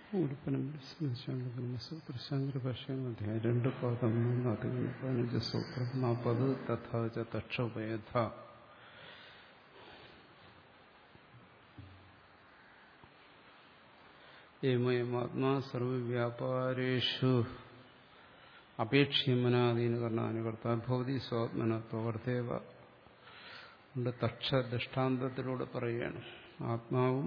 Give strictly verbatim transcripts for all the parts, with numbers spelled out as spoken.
ബ്രഹ്മസൂത്രശാങ്കരഭാഷ്യം അധ്യായം രണ്ട് പാദം മൂന്ന് അധികം പതിനഞ്ച് സൂത്രം നാൽപ്പത് തഥാച തക്ഷോപയഥ ഏമയമാത്മാ സർവവ്യാപാരേഷു അപേക്ഷ്യമനാദീന കർണാനി കർത്താഭവതി സ്വാത്മന പ്രവർത്തേവ കൊണ്ട് തക്ഷ ദൃഷ്ടാന്തത്തിലൂടെ പറയുകയാണ്. ആത്മാവും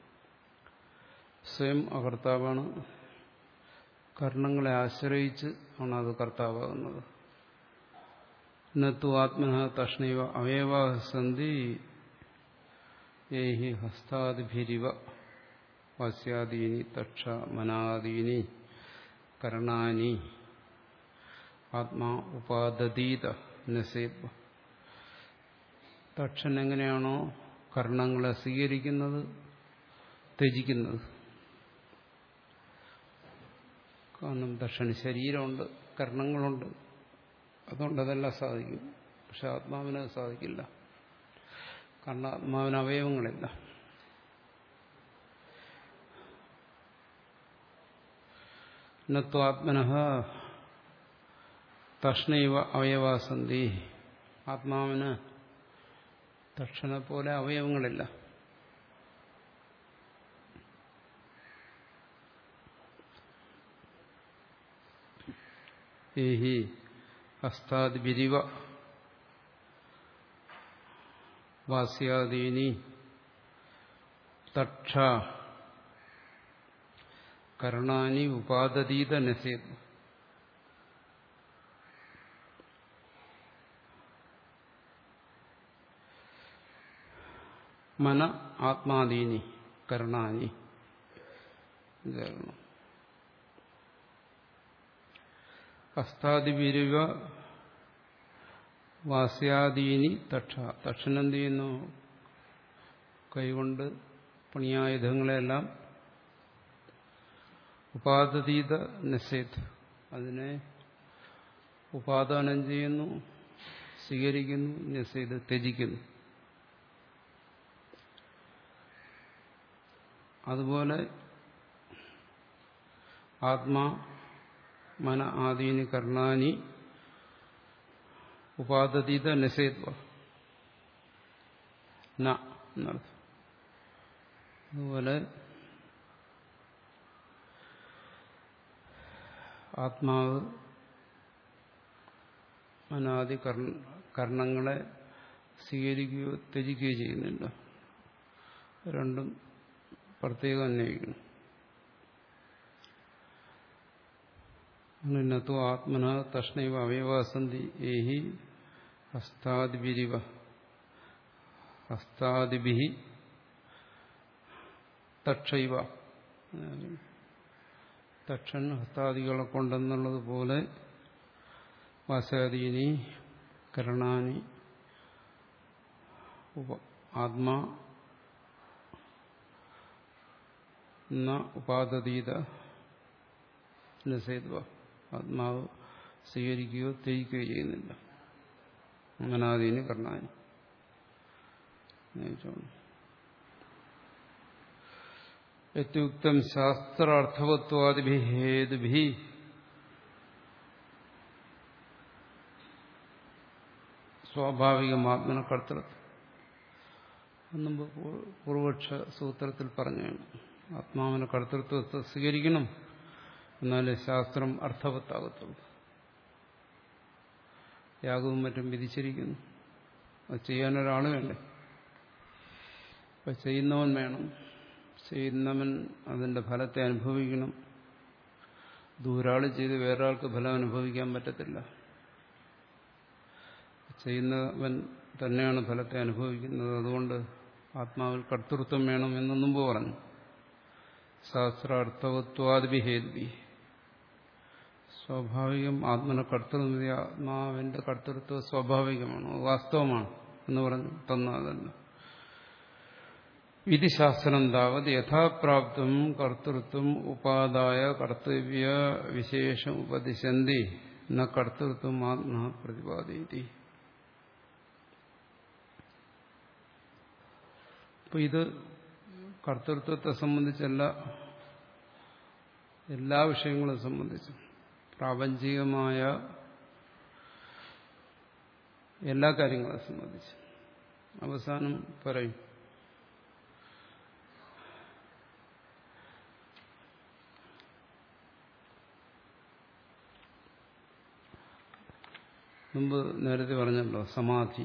സ്വയം അകർത്താവാണ്. കർണങ്ങളെ ആശ്രയിച്ച് ആണ് അത് കർത്താവാകുന്നത്. നത്തു ആത്മന തഷ്ണൈവ അവയവാഃ സന്തി യേഹി ഹസ്താദിഭിരിവ വാസ്യാദീനി തക്ഷ മനാദീനി കർണാനി ആത്മാ ഉപാദതീത നസേത്വ. തക്ഷൻ എങ്ങനെയാണോ കർണങ്ങളെ സ്വീകരിക്കുന്നത്, ത്യജിക്കുന്നത്? കാരണം ദക്ഷന് ശരീരമുണ്ട്, കർണങ്ങളുണ്ട്, അതുകൊണ്ട് അതെല്ലാം സാധിക്കും. പക്ഷെ ആത്മാവിന് അത് സാധിക്കില്ല. കാരണം ആത്മാവിന് അവയവങ്ങളില്ല. നത്വാത്മനഃ തഷ്ണൈവ അവയവാസന്തി. ആത്മാവിന് തക്ഷനെ പോലെ അവയവങ്ങളില്ല. ഏഹി ഹസ്താദിഭിരിവ വാസ്യാദീനി തക്ഷ കർണാനി ഉപാദതീത നസേത്. മന ആത്മാദീനി കർണാനി. ഹസ്താദിഭിരിവ വാസ്യാദീനി തക്ഷ. തക്ഷനെന്ത് ചെയ്യുന്നു? കൈകൊണ്ട് പണിയായുധങ്ങളെല്ലാം ഉപാദതീത നസേത്, അതിനെ ഉപാദാനം ചെയ്യുന്നു, സ്വീകരിക്കുന്നു, നസേത് ത്യജിക്കുന്നു. അതുപോലെ ആത്മാ മന ആദീനി കർണാനി ഉപാദതീത നസേത്വ എന്നർത്ഥം. അതുപോലെ ആത്മാവ് മനാദി കർണങ്ങളെ സ്വീകരിക്കുകയോ ത്യജിക്കുകയോ ചെയ്യുന്നില്ല. രണ്ടും പ്രത്യേകം അന്വയിക്കണം. നത്തു ആത്മന തഷ്ണൈവ അവയവാസന്തി ഏഹി ഹസ്താദിഭിരിവ ഹസ്താദിഭിഹി തക്ഷൈവ. തക്ഷൻ ഹസ്താദികളെ കൊണ്ടെന്നുള്ളതുപോലെ വാസാദീനി കരണാനി ആത്മാ ന ഉപാദതീത നസേത്വ. ആത്മാവ് സ്വീകരിക്കുകയോ ത്യജിക്കുകയോ ചെയ്യുന്നില്ല. മനാദീനി കർണാനി. യത്യുക്തം ശാസ്ത്രാർത്ഥവത്വാദിഭിഃ ഹേതുഭിഃ സ്വാഭാവികമാത്മന കർത്തൃത്വം. മുമ്പ് പൂർവപക്ഷ സൂത്രത്തിൽ പറഞ്ഞാണ് ആത്മാവിന് കർത്തൃത്വത്തെ സ്വീകരിക്കണം, എന്നാലേ ശാസ്ത്രം അർത്ഥവത്താകത്തുള്ളൂ. യാഗവും മറ്റും വിധിച്ചിരിക്കുന്നു, അത് ചെയ്യാനൊരാൾ വേണ്ടേ? അപ്പം ചെയ്യുന്നവൻ വേണം. ചെയ്യുന്നവൻ അതിൻ്റെ ഫലത്തെ അനുഭവിക്കണം. ദൂരാൾ ചെയ്ത് വേറൊരാൾക്ക് ഫലം അനുഭവിക്കാൻ പറ്റത്തില്ല. ചെയ്യുന്നവൻ തന്നെയാണ് ഫലത്തെ അനുഭവിക്കുന്നത്. അതുകൊണ്ട് ആത്മാവിൽ കർത്തൃത്വം വേണം എന്ന് മുമ്പ് പറഞ്ഞു. ശാസ്ത്രാർത്ഥവത്വാദിഭിഹേദ്ഭി സ്വാഭാവികം ആത്മന കർത്തൃത്വം. ആത്മാവിന്റെ കർത്തൃത്വം സ്വാഭാവികമാണ്, വാസ്തവമാണ് എന്ന് പറഞ്ഞു തന്ന അതല്ല. വിധിശാസ്ത്രം താവത് യഥാപ്രാപ്തം കർത്തൃത്വം ഉപാദായ കർത്തവ്യ വിശേഷം ഉപദിശന്തി ന കർത്തൃത്വം ആത്മ പ്രതിപാദയതി. അപ്പൊ ഇത് കർത്തൃത്വത്തെ സംബന്ധിച്ചല്ല എല്ലാ വിഷയങ്ങളെ സംബന്ധിച്ചും പ്രാപഞ്ചികമായ എല്ലാ കാര്യങ്ങളെ സംബന്ധിച്ചും. അവസാനം പറയും മുമ്പ് നേരത്തെ പറഞ്ഞല്ലോ സമാധി,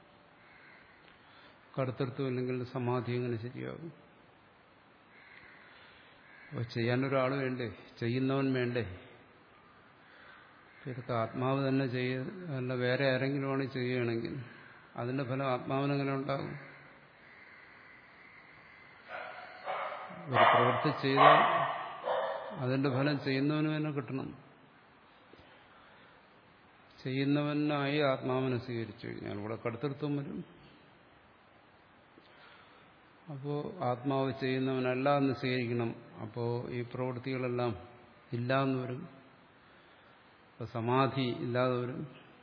കർത്തൃത്വം ഇല്ലെങ്കിൽ സമാധി എങ്ങനെ ശരിയാകും? അപ്പോൾ ചെയ്യാനൊരാൾ വേണ്ടേ, ചെയ്യുന്നവൻ വേണ്ടേ? ഇതൊക്കെ ആത്മാവ് തന്നെ ചെയ്യ അല്ല വേറെ ആരെങ്കിലും ആണ് ചെയ്യുകയാണെങ്കിൽ അതിന്റെ ഫലം ആത്മാവിനെങ്ങനെ ഉണ്ടാകും? ഒരു പ്രവൃത്തി ചെയ്താൽ അതിന്റെ ഫലം ചെയ്യുന്നവന് തന്നെ കിട്ടണം. ചെയ്യുന്നവനായി ആത്മാവിനെ സ്വീകരിച്ചു കഴിഞ്ഞാൽ ഇവിടെ കർത്തൃത്വം വരും. അപ്പോൾ ആത്മാവ് ചെയ്യുന്നവനല്ല എന്ന് സ്വീകരിക്കണം. അപ്പോൾ ഈ പ്രവൃത്തികളെല്ലാം ഇല്ല എന്ന് വരും. അപ്പോൾ സമാധി ഇല്ലാതെ വരും.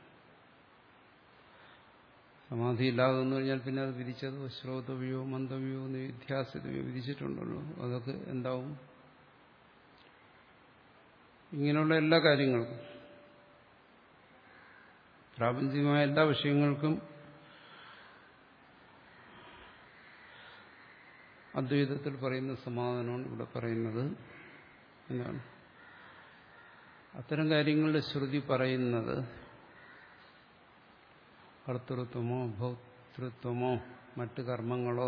സമാധി ഇല്ലാതെ വന്നു കഴിഞ്ഞാൽ പിന്നെ അത് വിധിച്ചത് ശ്രോതവ്യോ മന്ദവ്യോ നിധ്യാസിതവ്യോ വിധിച്ചിട്ടുണ്ടല്ലോ, അതൊക്കെ എന്താവും? ഇങ്ങനെയുള്ള എല്ലാ കാര്യങ്ങൾക്കും പ്രാപഞ്ചികമായ എല്ലാ വിഷയങ്ങൾക്കും അദ്വൈതത്തിൽ പറയുന്ന സമാധാനമാണ് ഇവിടെ പറയുന്നത്. എന്താണ് അത്തരം കാര്യങ്ങളുടെ ശ്രുതി പറയുന്നത്? കർത്തൃത്വമോ ഭോക്തൃത്വമോ മറ്റ് കർമ്മങ്ങളോ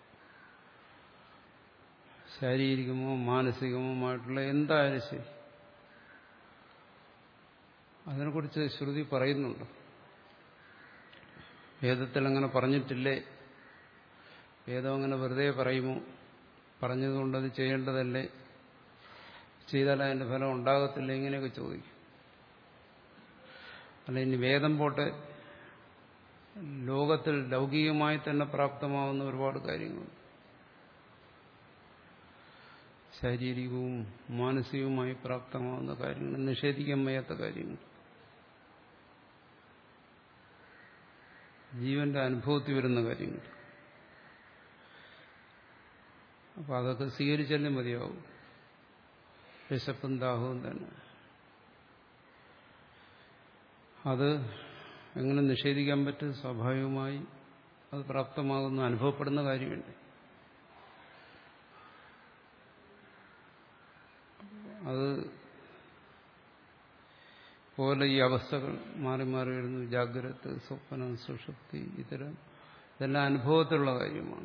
ശാരീരികമോ മാനസികമോ എന്തായാലും ശരി, അതിനെക്കുറിച്ച് ശ്രുതി പറയുന്നുണ്ട്. വേദത്തിൽ അങ്ങനെ പറഞ്ഞിട്ടില്ലേ? വേദം അങ്ങനെ വെറുതെ പറയുമോ? പറഞ്ഞതുകൊണ്ടത് ചെയ്യേണ്ടതല്ലേ? ചെയ്താൽ അതിന്റെ ഫലം ഉണ്ടാകത്തില്ല? ഇങ്ങനെയൊക്കെ ചോദിക്കും. അല്ല, ഇനി വേദം പോട്ടെ, ലോകത്തിൽ ലൗകികമായി തന്നെ പ്രാപ്തമാവുന്ന ഒരുപാട് കാര്യങ്ങളുണ്ട്. ശാരീരികവും മാനസികവുമായി പ്രാപ്തമാവുന്ന കാര്യങ്ങൾ, നിഷേധിക്കാൻ വയ്യാത്ത കാര്യങ്ങൾ, ജീവന്റെ അനുഭവത്തിൽ വരുന്ന കാര്യങ്ങൾ. അപ്പൊ അതൊക്കെ സ്വീകരിച്ചല്ലേ മതിയാവും. വിശപ്പും ദാഹവും തന്നെ അത് എങ്ങനെ നിഷേധിക്കാൻ പറ്റും? സ്വാഭാവികമായി അത് പ്രാപ്തമാകുന്ന അനുഭവപ്പെടുന്ന കാര്യമുണ്ട്. അത് പോലെ ഈ അവസ്ഥകൾ മാറി മാറി വരുന്നു. ജാഗ്രത, സ്വപ്നം, സുഷുപ്തി, ഇത്തരം ഇതെല്ലാം അനുഭവത്തിലുള്ള കാര്യമാണ്.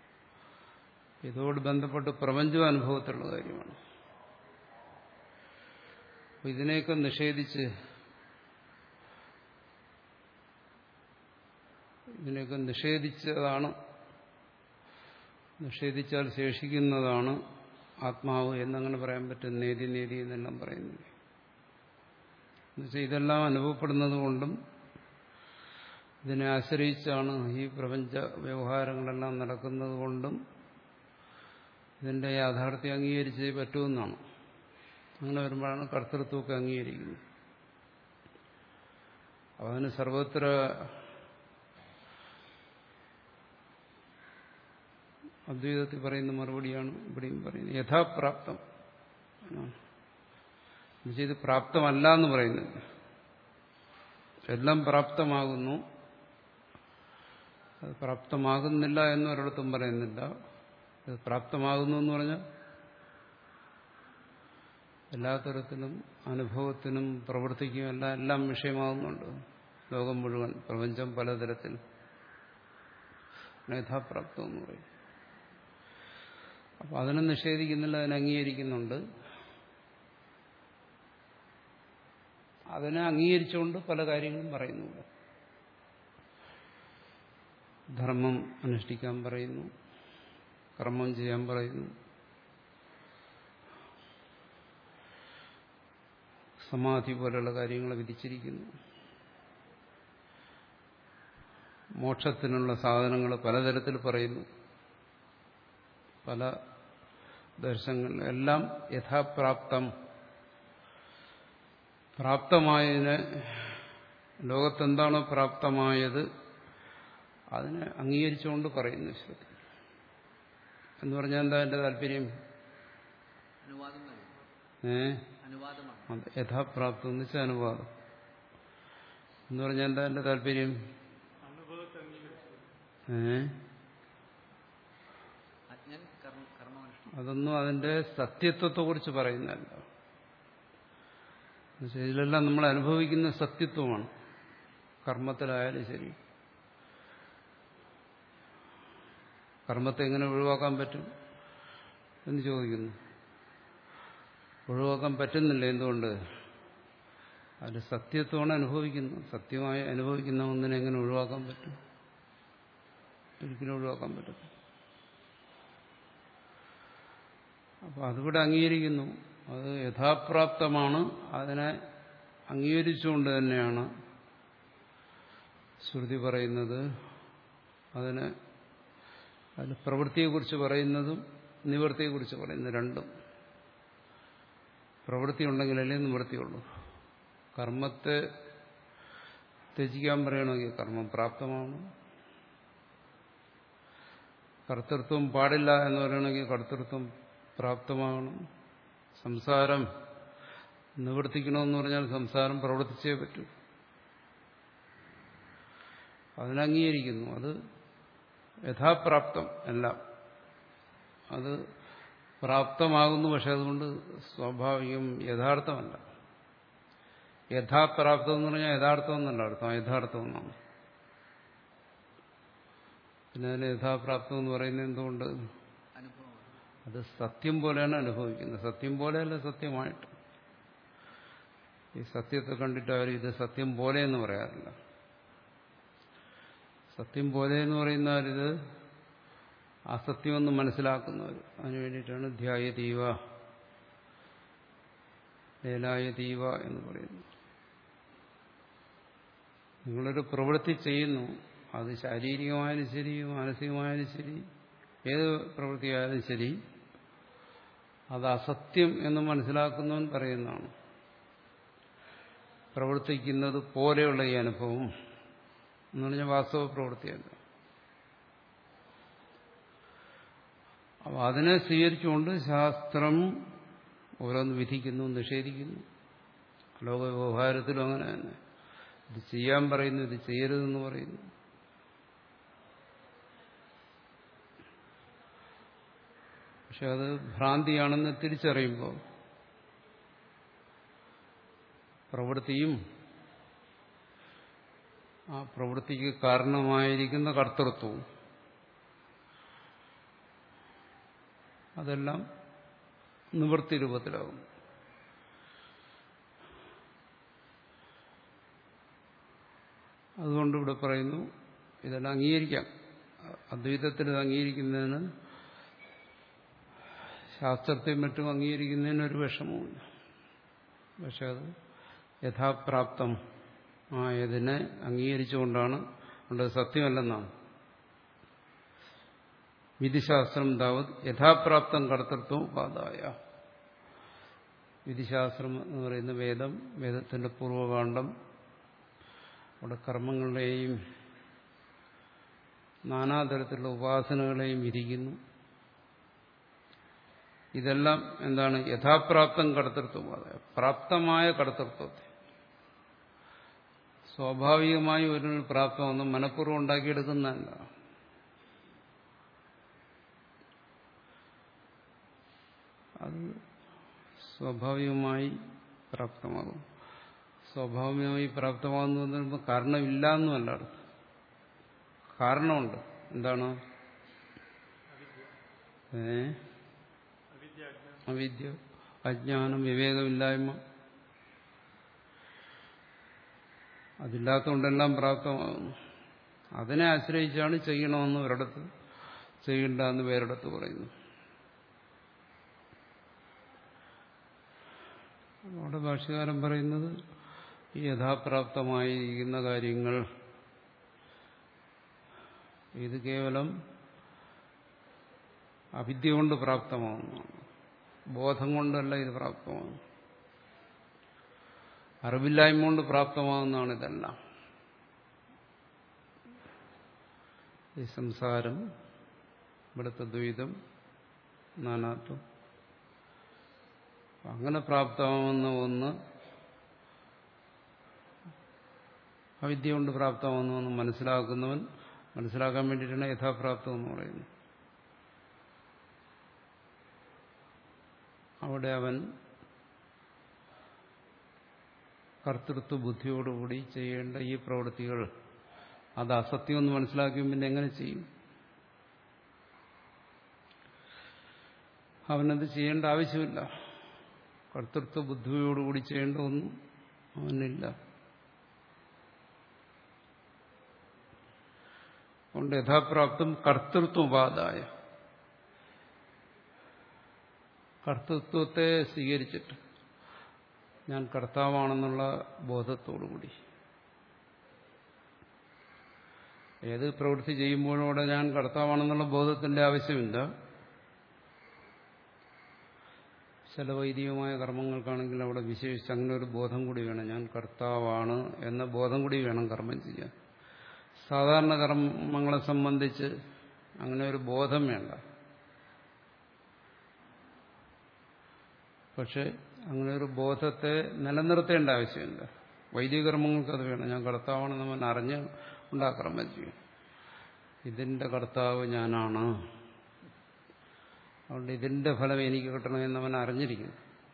ഇതോട് ബന്ധപ്പെട്ട് പ്രപഞ്ചം അനുഭവത്തിലുള്ള കാര്യമാണ്. ഇതിനെയൊക്കെ നിഷേധിച്ച് ഇതിനെയൊക്കെ നിഷേധിച്ചതാണ്, നിഷേധിച്ചാൽ ശേഷിക്കുന്നതാണ് ആത്മാവ് എന്നങ്ങനെ പറയാൻ പറ്റും. നേതി നേതി എന്നെല്ലാം പറയുന്നില്ല. എന്നുവെച്ചാൽ ഇതെല്ലാം അനുഭവപ്പെടുന്നത് കൊണ്ടും ഇതിനെ ആശ്രയിച്ചാണ് ഈ പ്രപഞ്ച വ്യവഹാരങ്ങളെല്ലാം നടക്കുന്നത് കൊണ്ടും ഇതിന്റെ യാഥാർത്ഥ്യം അംഗീകരിച്ചേ പറ്റുമെന്നാണ്. അങ്ങനെ വരുമ്പോഴാണ് കർത്തൃത്വമൊക്കെ അംഗീകരിക്കുന്നത്. അപ്പം അതിന് സർവത്ര അദ്വൈതത്തിൽ പറയുന്ന മറുപടിയാണ് ഇവിടെയും പറയുന്നത്. യഥാപ്രാപ്തം ഇത് പ്രാപ്തമല്ല എന്ന് പറയുന്നില്ല. എല്ലാം പ്രാപ്തമാകുന്നു, അത് പ്രാപ്തമാകുന്നില്ല എന്നൊരിടത്തും പറയുന്നില്ല. ഇത് പ്രാപ്തമാകുന്നു എന്ന് പറഞ്ഞാൽ എല്ലാ തരത്തിലും അനുഭവത്തിനും പ്രവൃത്തിക്കും എല്ലാം എല്ലാം വിഷയമാകുന്നുണ്ട്. ലോകം മുഴുവൻ, പ്രപഞ്ചം പലതരത്തിൽ യഥാപ്രാപ്തം എന്ന് പറയും. അപ്പം അതിനെ നിഷേധിക്കുന്നില്ല, അതിനെ അംഗീകരിക്കുന്നുണ്ട്. അതിനെ അംഗീകരിച്ചുകൊണ്ട് പല കാര്യങ്ങളും പറയുന്നു. ധർമ്മം അനുഷ്ഠിക്കാൻ പറയുന്നു, കർമ്മം ചെയ്യാൻ പറയുന്നു, സമാധി പോലുള്ള കാര്യങ്ങൾ വിധിച്ചിരിക്കുന്നു. മോക്ഷത്തിനുള്ള സാധനങ്ങൾ പലതരത്തിൽ പറയുന്നു. പല ദർശനങ്ങളിൽ എല്ലാം യഥാപ്രാപ്തം, പ്രാപ്തമായതിനെ, ലോകത്തെന്താണോ പ്രാപ്തമായത് അതിനെ അംഗീകരിച്ചുകൊണ്ട് പറയുന്നു ശ്രുതി. എന്ന് പറഞ്ഞാൽ എന്താ എന്റെ താല്പര്യം? ഏ യഥാപ്രാപ്തം എന്ന് വെച്ചാൽ അനുവാദം എന്ന് പറഞ്ഞാൽ എന്താ എന്റെ താല്പര്യം? ഏ അതൊന്നും അതിന്റെ സത്യത്വത്തെ കുറിച്ച് പറയുന്നതല്ല. ഇതിലെല്ലാം നമ്മൾ അനുഭവിക്കുന്ന സത്യത്വമാണ്. കർമ്മത്തിലായാലും ശരി. കർമ്മത്തെ എങ്ങനെ ഒഴിവാക്കാൻ പറ്റും എന്ന് ചോദിക്കുന്നു. ഒഴിവാക്കാൻ പറ്റുന്നില്ല. എന്തുകൊണ്ട്? അതിന്റെ സത്യത്വമാണ് അനുഭവിക്കുന്നത്. സത്യമായി അനുഭവിക്കുന്ന ഒന്നിനെ എങ്ങനെ ഒഴിവാക്കാൻ പറ്റും? ഒരിക്കലും ഒഴിവാക്കാൻ പറ്റും. അപ്പൊ അതിവിടെ അംഗീകരിക്കുന്നു. അത് യഥാപ്രാപ്തമാണ്. അതിനെ അംഗീകരിച്ചുകൊണ്ട് തന്നെയാണ് ശ്രുതി പറയുന്നത്. അതിന് അതിന് പ്രവൃത്തിയെക്കുറിച്ച് പറയുന്നതും നിവൃത്തിയെക്കുറിച്ച് പറയുന്നത് രണ്ടും. പ്രവൃത്തി ഉണ്ടെങ്കിലല്ലേ നിവൃത്തിയുള്ളൂ. കർമ്മത്തെ ത്യജിക്കാൻ പറയണമെങ്കിൽ കർമ്മം പ്രാപ്തമാണ്. കർത്തൃത്വം പാടില്ല എന്ന് പറയണമെങ്കിൽ കർത്തൃത്വം പ്രാപ്തമാകണം. സംസാരം നിവർത്തിക്കണമെന്ന് പറഞ്ഞാൽ സംസാരം പ്രവർത്തിച്ചേ പറ്റൂ. അതിനംഗീകരിക്കുന്നു. അത് യഥാപ്രാപ്തം എല്ലാം. അത് പ്രാപ്തമാകുന്നു. പക്ഷെ അതുകൊണ്ട് സ്വാഭാവികം യഥാർത്ഥമല്ല. യഥാപ്രാപ്തം എന്ന് പറഞ്ഞാൽ യഥാർത്ഥം എന്നല്ല അർത്ഥം, യഥാർത്ഥം എന്നാണ്. പിന്നെ അതിന് യഥാപ്രാപ്തം എന്ന് പറയുന്നത് എന്തുകൊണ്ട്? അത് സത്യം പോലെയാണ് അനുഭവിക്കുന്നത്. സത്യം പോലെയല്ല, സത്യമായിട്ട്. ഈ സത്യത്തെ കണ്ടിട്ട് ആരും ഇത് സത്യം പോലെ എന്ന് പറയാറില്ല. സത്യം പോലെ എന്ന് പറയുന്നവരിത് അസത്യമെന്ന് മനസ്സിലാക്കുന്നവർ. അതിനു വേണ്ടിയിട്ടാണ് ധ്യായതീവ ലേലായതീവ എന്ന് പറയുന്നത്. നിങ്ങളൊരു പ്രവൃത്തി ചെയ്യുന്നു, അത് ശാരീരികമായാലും ശരി മാനസികമായാലും ശരി ഏത് പ്രവൃത്തിയായാലും ശരി, അത് അസത്യം എന്ന് മനസ്സിലാക്കുന്നവൻ പറയുന്നതാണ്. പ്രവർത്തിക്കുന്നത് പോലെയുള്ള ഈ അനുഭവം എന്ന് പറഞ്ഞാൽ വാസ്തവ പ്രവൃത്തിയല്ല. അപ്പോൾ അതിനെ സ്വീകരിച്ചുകൊണ്ട് ശാസ്ത്രം ഓരോന്ന് വിധിക്കുന്നു, നിഷേധിക്കുന്നു. ലോക വ്യവഹാരത്തിലും അങ്ങനെ തന്നെ. ഇത് ചെയ്യാൻ പറയുന്നു, ഇത് ചെയ്യരുതെന്ന് പറയുന്നു. പക്ഷെ അത് ഭ്രാന്തിയാണെന്ന് തിരിച്ചറിയുമ്പോൾ പ്രവൃത്തിയും ആ പ്രവൃത്തിക്ക് കാരണമായിരിക്കുന്ന കർത്തൃത്വവും അതെല്ലാം നിവൃത്തി രൂപത്തിലാകും. അതുകൊണ്ട് ഇവിടെ പറയുന്നു ഇതെല്ലാം അംഗീകരിക്കാം. അദ്വൈതത്തിൽ ഇത് അംഗീകരിക്കുന്നതിന് ശാസ്ത്രത്തെയും മറ്റും അംഗീകരിക്കുന്നതിന് ഒരു വിഷമവുമില്ല. പക്ഷെ അത് യഥാപ്രാപ്തം ആയതിനെ അംഗീകരിച്ചുകൊണ്ടാണ് ഉള്ളത്. സത്യമല്ലെന്നാണ്. വിധിശാസ്ത്രം താവത് യഥാപ്രാപ്തം കർത്തൃത്വം ഉപാദായ. വിധിശാസ്ത്രം എന്ന് പറയുന്ന വേദം, വേദത്തിന്റെ പൂർവകാണ്ഡം, അവിടെ കർമ്മങ്ങളെയും നാനാതരത്തിലുള്ള ഉപാസനകളെയും വിധിക്കുന്നു. ഇതെല്ലാം എന്താണ്? യഥാപ്രാപ്തം കർത്തൃത്വം ഉപാദായ. പ്രാപ്തമായ കർത്തൃത്വത്തെ സ്വാഭാവികമായി ഒരു പ്രാപ്തമൊന്നും മനഃപൂർവ്വം ഉണ്ടാക്കിയെടുക്കുന്നതല്ല. അത് സ്വാഭാവികമായി പ്രാപ്തമാകും. സ്വാഭാവികമായി പ്രാപ്തമാകുന്നു എന്ന് പറയുമ്പോൾ കാരണമില്ല എന്നുമല്ല അർത്ഥം. കാരണമുണ്ട്. എന്താണ്? ഏ അവിദ്യ, അജ്ഞാനം, വിവേകമില്ലായ്മ. അതില്ലാത്തതുകൊണ്ടെല്ലാം പ്രാപ്തമാകുന്നു. അതിനെ ആശ്രയിച്ചാണ് ചെയ്യണമെന്ന് ഒരിടത്ത്, ചെയ്യണ്ട എന്ന് വേറിടത്ത് പറയുന്നു. അവിടെ ഭാഷ്യകാരൻ പറയുന്നത് ഈ യഥാപ്രാപ്തമായിരിക്കുന്ന കാര്യങ്ങൾ ഇത് കേവലം അവിദ്യ കൊണ്ട് പ്രാപ്തമാകുന്നതാണ്. ബോധം കൊണ്ടല്ല ഇത് പ്രാപ്തമാകുന്നു. അറിവില്ലായ്മ കൊണ്ട് പ്രാപ്തമാകുന്നതാണ് ഇതെല്ലാം. ഈ സംസാരം, ഇവിടുത്തെ ദ്വൈതം, നാനാത്വം, അങ്ങനെ പ്രാപ്തമാവുന്ന ഒന്ന് അവിദ്യ കൊണ്ട് പ്രാപ്തമാവുന്ന ഒന്ന് മനസ്സിലാക്കുന്നവൻ മനസ്സിലാക്കാൻ വേണ്ടിയിട്ടാണ് യഥാപ്രാപ്തം എന്ന് പറയുന്നത്. അവിടെ അവൻ കർത്തൃത്വ ബുദ്ധിയോടുകൂടി ചെയ്യേണ്ട ഈ പ്രവൃത്തികൾ അത് അസത്യമെന്ന് മനസ്സിലാക്കിയും പിന്നെ എങ്ങനെ ചെയ്യും? അവനത് ചെയ്യേണ്ട ആവശ്യമില്ല. കർത്തൃത്വ ബുദ്ധിയോടുകൂടി ചെയ്യേണ്ട ഒന്നും അവനില്ല. അതുകൊണ്ട് യഥാപ്രാപ്തം കർത്തൃത്വ ഉപാദായ, കർത്തൃത്വത്തെ സ്വീകരിച്ചിട്ട് ഞാൻ കർത്താവാണെന്നുള്ള ബോധത്തോടുകൂടി ഏത് പ്രവൃത്തി ചെയ്യുമ്പോഴും അവിടെ ഞാൻ കർത്താവാണെന്നുള്ള ബോധത്തിന്റെ ആവശ്യമില്ല. ചില വൈദികമായ കർമ്മങ്ങൾക്കാണെങ്കിൽ അവിടെ വിശേഷിച്ച് അങ്ങനെ ഒരു ബോധം കൂടി വേണം. ഞാൻ കർത്താവാണ് എന്ന ബോധം കൂടി വേണം കർമ്മം ചെയ്യാൻ. സാധാരണ കർമ്മങ്ങളെ സംബന്ധിച്ച് അങ്ങനെ ഒരു ബോധം വേണ്ട. പക്ഷെ അങ്ങനെ ഒരു ബോധത്തെ നിലനിർത്തേണ്ട ആവശ്യമില്ല. വൈദിക കർമ്മങ്ങൾക്ക് അത് വേണം. ഞാൻ കർത്താവാണെന്ന് അവൻ അറിഞ്ഞ് ഉണ്ടാ കർമ്മം ചെയ്യും. ഇതിന്റെ കർത്താവ് ഞാനാണ്, അതുകൊണ്ട് ഇതിന്റെ ഫലം എനിക്ക് കിട്ടണമെന്ന് അവൻ അറിഞ്ഞിരിക്കുന്നു.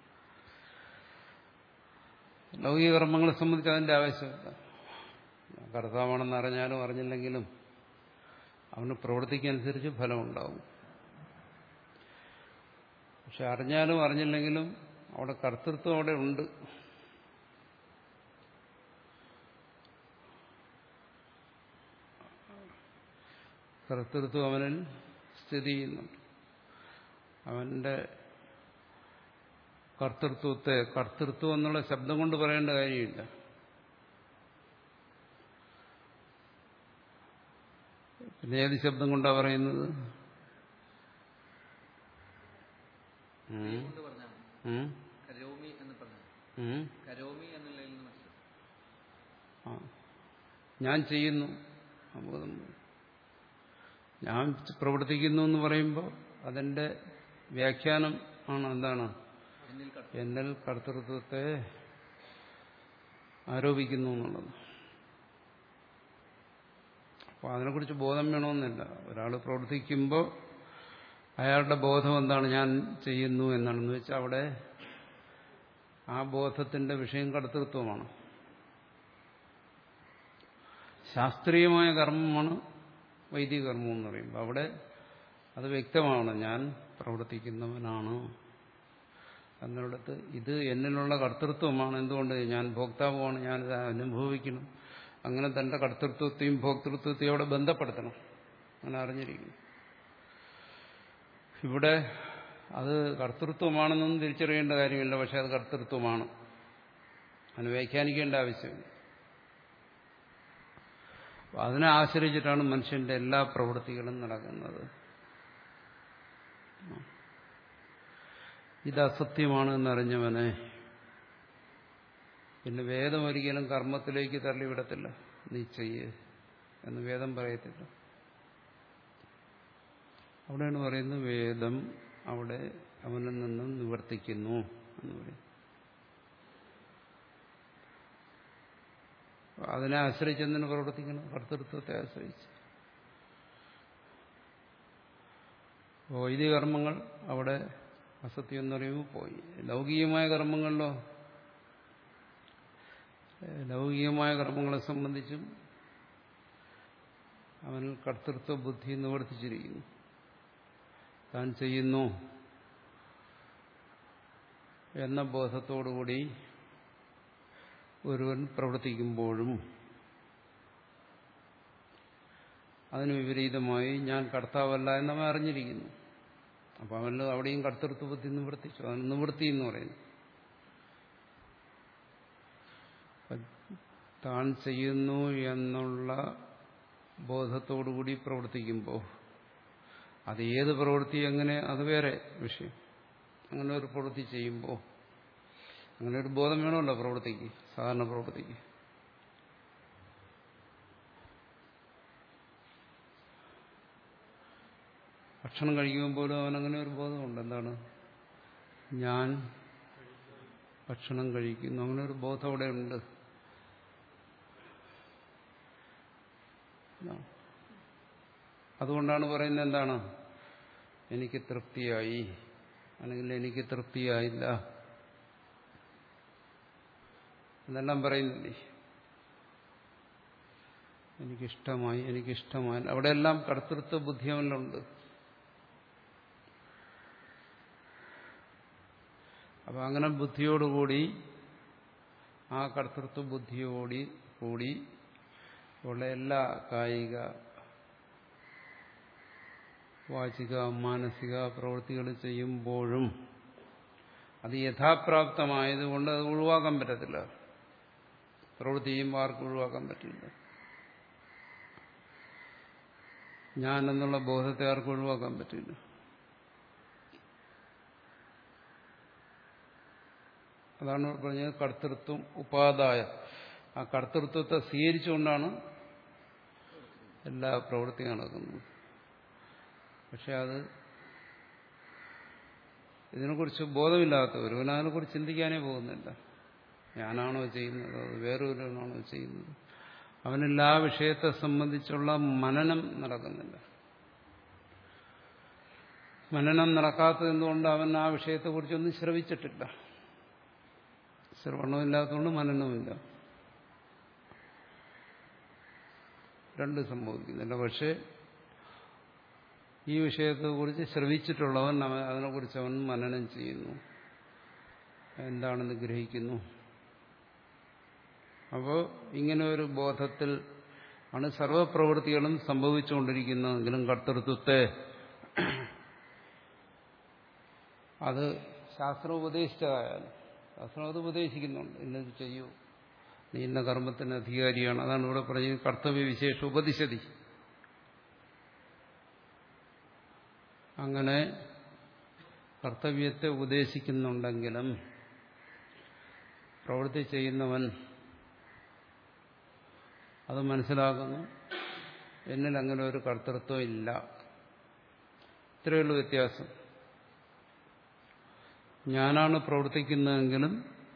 ലൗകിക കർമ്മങ്ങളെ സംബന്ധിച്ച് അതിന്റെ ആവശ്യമില്ല. കർത്താവാണെന്ന് അറിഞ്ഞാലും അറിഞ്ഞില്ലെങ്കിലും അവന് പ്രവൃത്തിക്കനുസരിച്ച് ഫലം ഉണ്ടാവും. പക്ഷെ അറിഞ്ഞാലും അറിഞ്ഞില്ലെങ്കിലും അവിടെ കർത്തൃത്വം അവിടെ ഉണ്ട്. കർത്തൃത്വം അവനിൽ സ്ഥിതി ചെയ്യുന്നുണ്ട്. അവന്റെ കർത്തൃത്വത്തെ കർത്തൃത്വം എന്നുള്ള ശബ്ദം കൊണ്ട് പറയേണ്ട കാര്യമില്ല. പിന്നെ ഏത് ശബ്ദം കൊണ്ടാണ് പറയുന്നത്? ഞാൻ ചെയ്യുന്നു, ഞാൻ പ്രവർത്തിക്കുന്നു എന്ന് പറയുമ്പോൾ അതിന്റെ വ്യാഖ്യാനം ആണ് എന്താണ്? എന്നിൽ കർത്തൃത്വത്തെ ആരോപിക്കുന്നു എന്നുള്ളത്. അപ്പോൾ അതിനെക്കുറിച്ച് ബോധം വേണമെന്നില്ല. ഒരാൾ പ്രവർത്തിക്കുമ്പോൾ അയാളുടെ ബോധം എന്താണ്? ഞാൻ ചെയ്യുന്നു എന്നാണെന്ന് വെച്ചാൽ അവിടെ ആ ബോധത്തിന്റെ വിഷയം കർത്തൃത്വമാണ്. ശാസ്ത്രീയമായ കർമ്മമാണ് വൈദിക കർമ്മം എന്ന് പറയുമ്പോൾ അവിടെ അത് വ്യക്തമാണ്. ഞാൻ പ്രവർത്തിക്കുന്നവനാണ് എന്നിടത്ത് ഇത് എന്നിലുള്ള കർത്തൃത്വമാണ്. എന്തുകൊണ്ട്? ഞാൻ ഭോക്താവുമാണ്, ഞാനിത് അനുഭവിക്കണം. അങ്ങനെ തന്റെ കർത്തൃത്വത്തെയും ഭോക്തൃത്വത്തെയും അവിടെ ബന്ധപ്പെടുത്തണം. അങ്ങനെ അറിഞ്ഞിരിക്കുന്നു. ഇവിടെ അത് കർത്തൃത്വമാണെന്നൊന്നും തിരിച്ചറിയേണ്ട കാര്യമില്ല. പക്ഷെ അത് കർത്തൃത്വമാണ്, അതിന് വ്യാഖ്യാനിക്കേണ്ട ആവശ്യമില്ല. അതിനെ ആശ്രയിച്ചിട്ടാണ് മനുഷ്യന്റെ എല്ലാ പ്രവൃത്തികളും നടക്കുന്നത്. ഇത് അസത്യമാണ് എന്നറിഞ്ഞവനെ പിന്നെ വേദം ഒരിക്കലും കർമ്മത്തിലേക്ക് തള്ളിവിടത്തില്ല. നീ ചെയ്യേ എന്ന് വേദം പറയത്തില്ല. അവിടെയാണ് പറയുന്നത് വേദം അവിടെ അവനിൽ നിന്നും നിവർത്തിക്കുന്നു എന്ന് പറയും. അതിനെ ആശ്രയിച്ച് എന്തിനു പ്രവർത്തിക്കണം? കർത്തൃത്വത്തെ ആശ്രയിച്ച്. വൈദിക കർമ്മങ്ങൾ അവിടെ അസത്യം എന്ന് പറയുമ്പോൾ പോയി. ലൗകികമായ കർമ്മങ്ങളിലോ ലൗകികമായ കർമ്മങ്ങളെ സംബന്ധിച്ചും അവനിൽ കർത്തൃത്വ ബുദ്ധി നിവർത്തിച്ചിരിക്കുന്നു. താൻ ചെയ്യുന്നു എന്ന ബോധത്തോടുകൂടി ഒരുവൻ പ്രവർത്തിക്കുമ്പോഴും അതിന് വിപരീതമായി ഞാൻ കർത്താവല്ല എന്നവൻ അറിഞ്ഞിരിക്കുന്നു. അപ്പം അവന് അവിടെയും കർത്തൃത്വ ബുദ്ധി നിവർത്തിച്ചു. അവന് നിവൃത്തി എന്ന് പറയുന്നു. താൻ ചെയ്യുന്നു എന്നുള്ള ബോധത്തോടുകൂടി പ്രവർത്തിക്കുമ്പോൾ അത് ഏത് പ്രവൃത്തി എങ്ങനെ അത് വേറെ വിഷയം. അങ്ങനെ ഒരു പ്രവൃത്തി ചെയ്യുമ്പോൾ അങ്ങനെ ഒരു ബോധം വേണമല്ലോ പ്രവൃത്തിക്ക്, സാധാരണ പ്രവൃത്തിക്ക്. ഭക്ഷണം കഴിക്കുമ്പോൾ പോലും അവനങ്ങനെ ഒരു ബോധമുണ്ട്. എന്താണ്? ഞാൻ ഭക്ഷണം കഴിക്കുന്നു, അങ്ങനെ ഒരു ബോധം അവിടെ ഉണ്ട്. അതുകൊണ്ടാണ് പറയുന്നത് എന്താണ്, എനിക്ക് തൃപ്തിയായി അല്ലെങ്കിൽ എനിക്ക് തൃപ്തിയായില്ല എന്നെല്ലാം പറയുന്നില്ലേ. എനിക്കിഷ്ടമായി എനിക്കിഷ്ടമായി അവിടെയെല്ലാം കർത്തൃത്വ ബുദ്ധി അവനിലുണ്ട്. അപ്പൊ അങ്ങനെ ബുദ്ധിയോടുകൂടി, ആ കർത്തൃത്വ ബുദ്ധിയോടി കൂടി ഉള്ള എല്ലാ കായിക വാചിക മാനസിക പ്രവൃത്തികൾ ചെയ്യുമ്പോഴും അത് യഥാപ്രാപ്തമായതുകൊണ്ട് അത് ഒഴിവാക്കാൻ പറ്റത്തില്ല. പ്രവൃത്തി ചെയ്യുമ്പോൾ ആർക്കും ഒഴിവാക്കാൻ പറ്റില്ല. ഞാൻ എന്നുള്ള ബോധത്തെ ആർക്കും ഒഴിവാക്കാൻ പറ്റില്ല. അതാണ് പറഞ്ഞത് കർത്തൃത്വം ഉപാദായ. ആ കർത്തൃത്വത്തെ സ്വീകരിച്ചുകൊണ്ടാണ് എല്ലാ പ്രവൃത്തിയും നടക്കുന്നത്. പക്ഷെ അത് ഇതിനെക്കുറിച്ച് ബോധമില്ലാത്തവർ അതിനെക്കുറിച്ച് ചിന്തിക്കാനേ പോകുന്നില്ല. ഞാനാണോ ചെയ്യുന്നത്, അത് വേറൊരുവനാണോ ചെയ്യുന്നത്, അവനെല്ലാ വിഷയത്തെ സംബന്ധിച്ചുള്ള മനനം നടക്കുന്നില്ല. മനനം നടക്കാത്തത് എന്തുകൊണ്ട്? അവൻ ആ വിഷയത്തെക്കുറിച്ചൊന്നും ശ്രവിച്ചിട്ടില്ല. ശ്രവണമില്ലാത്തതുകൊണ്ട് മനനവുമില്ല. രണ്ട് സംഭവിക്കുന്നില്ല. പക്ഷെ ഈ വിഷയത്തെക്കുറിച്ച് ശ്രവിച്ചിട്ടുള്ളവൻ അതിനെക്കുറിച്ച് അവൻ മനനം ചെയ്യുന്നു, എന്താണെന്ന് ഗ്രഹിക്കുന്നു. അപ്പോൾ ഇങ്ങനെ ഒരു ബോധത്തിൽ ആണ് സർവപ്രവൃത്തികളും സംഭവിച്ചുകൊണ്ടിരിക്കുന്നതെങ്കിലും കർത്തൃത്വത്തെ അത് ശാസ്ത്രം ഉപദേശിച്ചതായാലും, ശാസ്ത്രം അത് ഉപദേശിക്കുന്നുണ്ട്, ഇന്നത് ചെയ്യൂ, നീ ഇന്ന കർമ്മത്തിന് അധികാരിയാണ്. അതാണ് ഇവിടെ പറഞ്ഞത് കർത്തവ്യവിശേഷ ഉപദിശതി. അങ്ങനെ കർത്തവ്യത്തെ ഉപദേശിക്കുന്നുണ്ടെങ്കിലും പ്രവൃത്തി ചെയ്യുന്നവൻ അത് മനസ്സിലാക്കുന്നു, എന്നിൽ അങ്ങനെ ഒരു കർത്തൃത്വം ഇല്ല. ഇത്രയുള്ള വ്യത്യാസം. ഞാനാണ് പ്രവർത്തിക്കുന്നതെങ്കിലും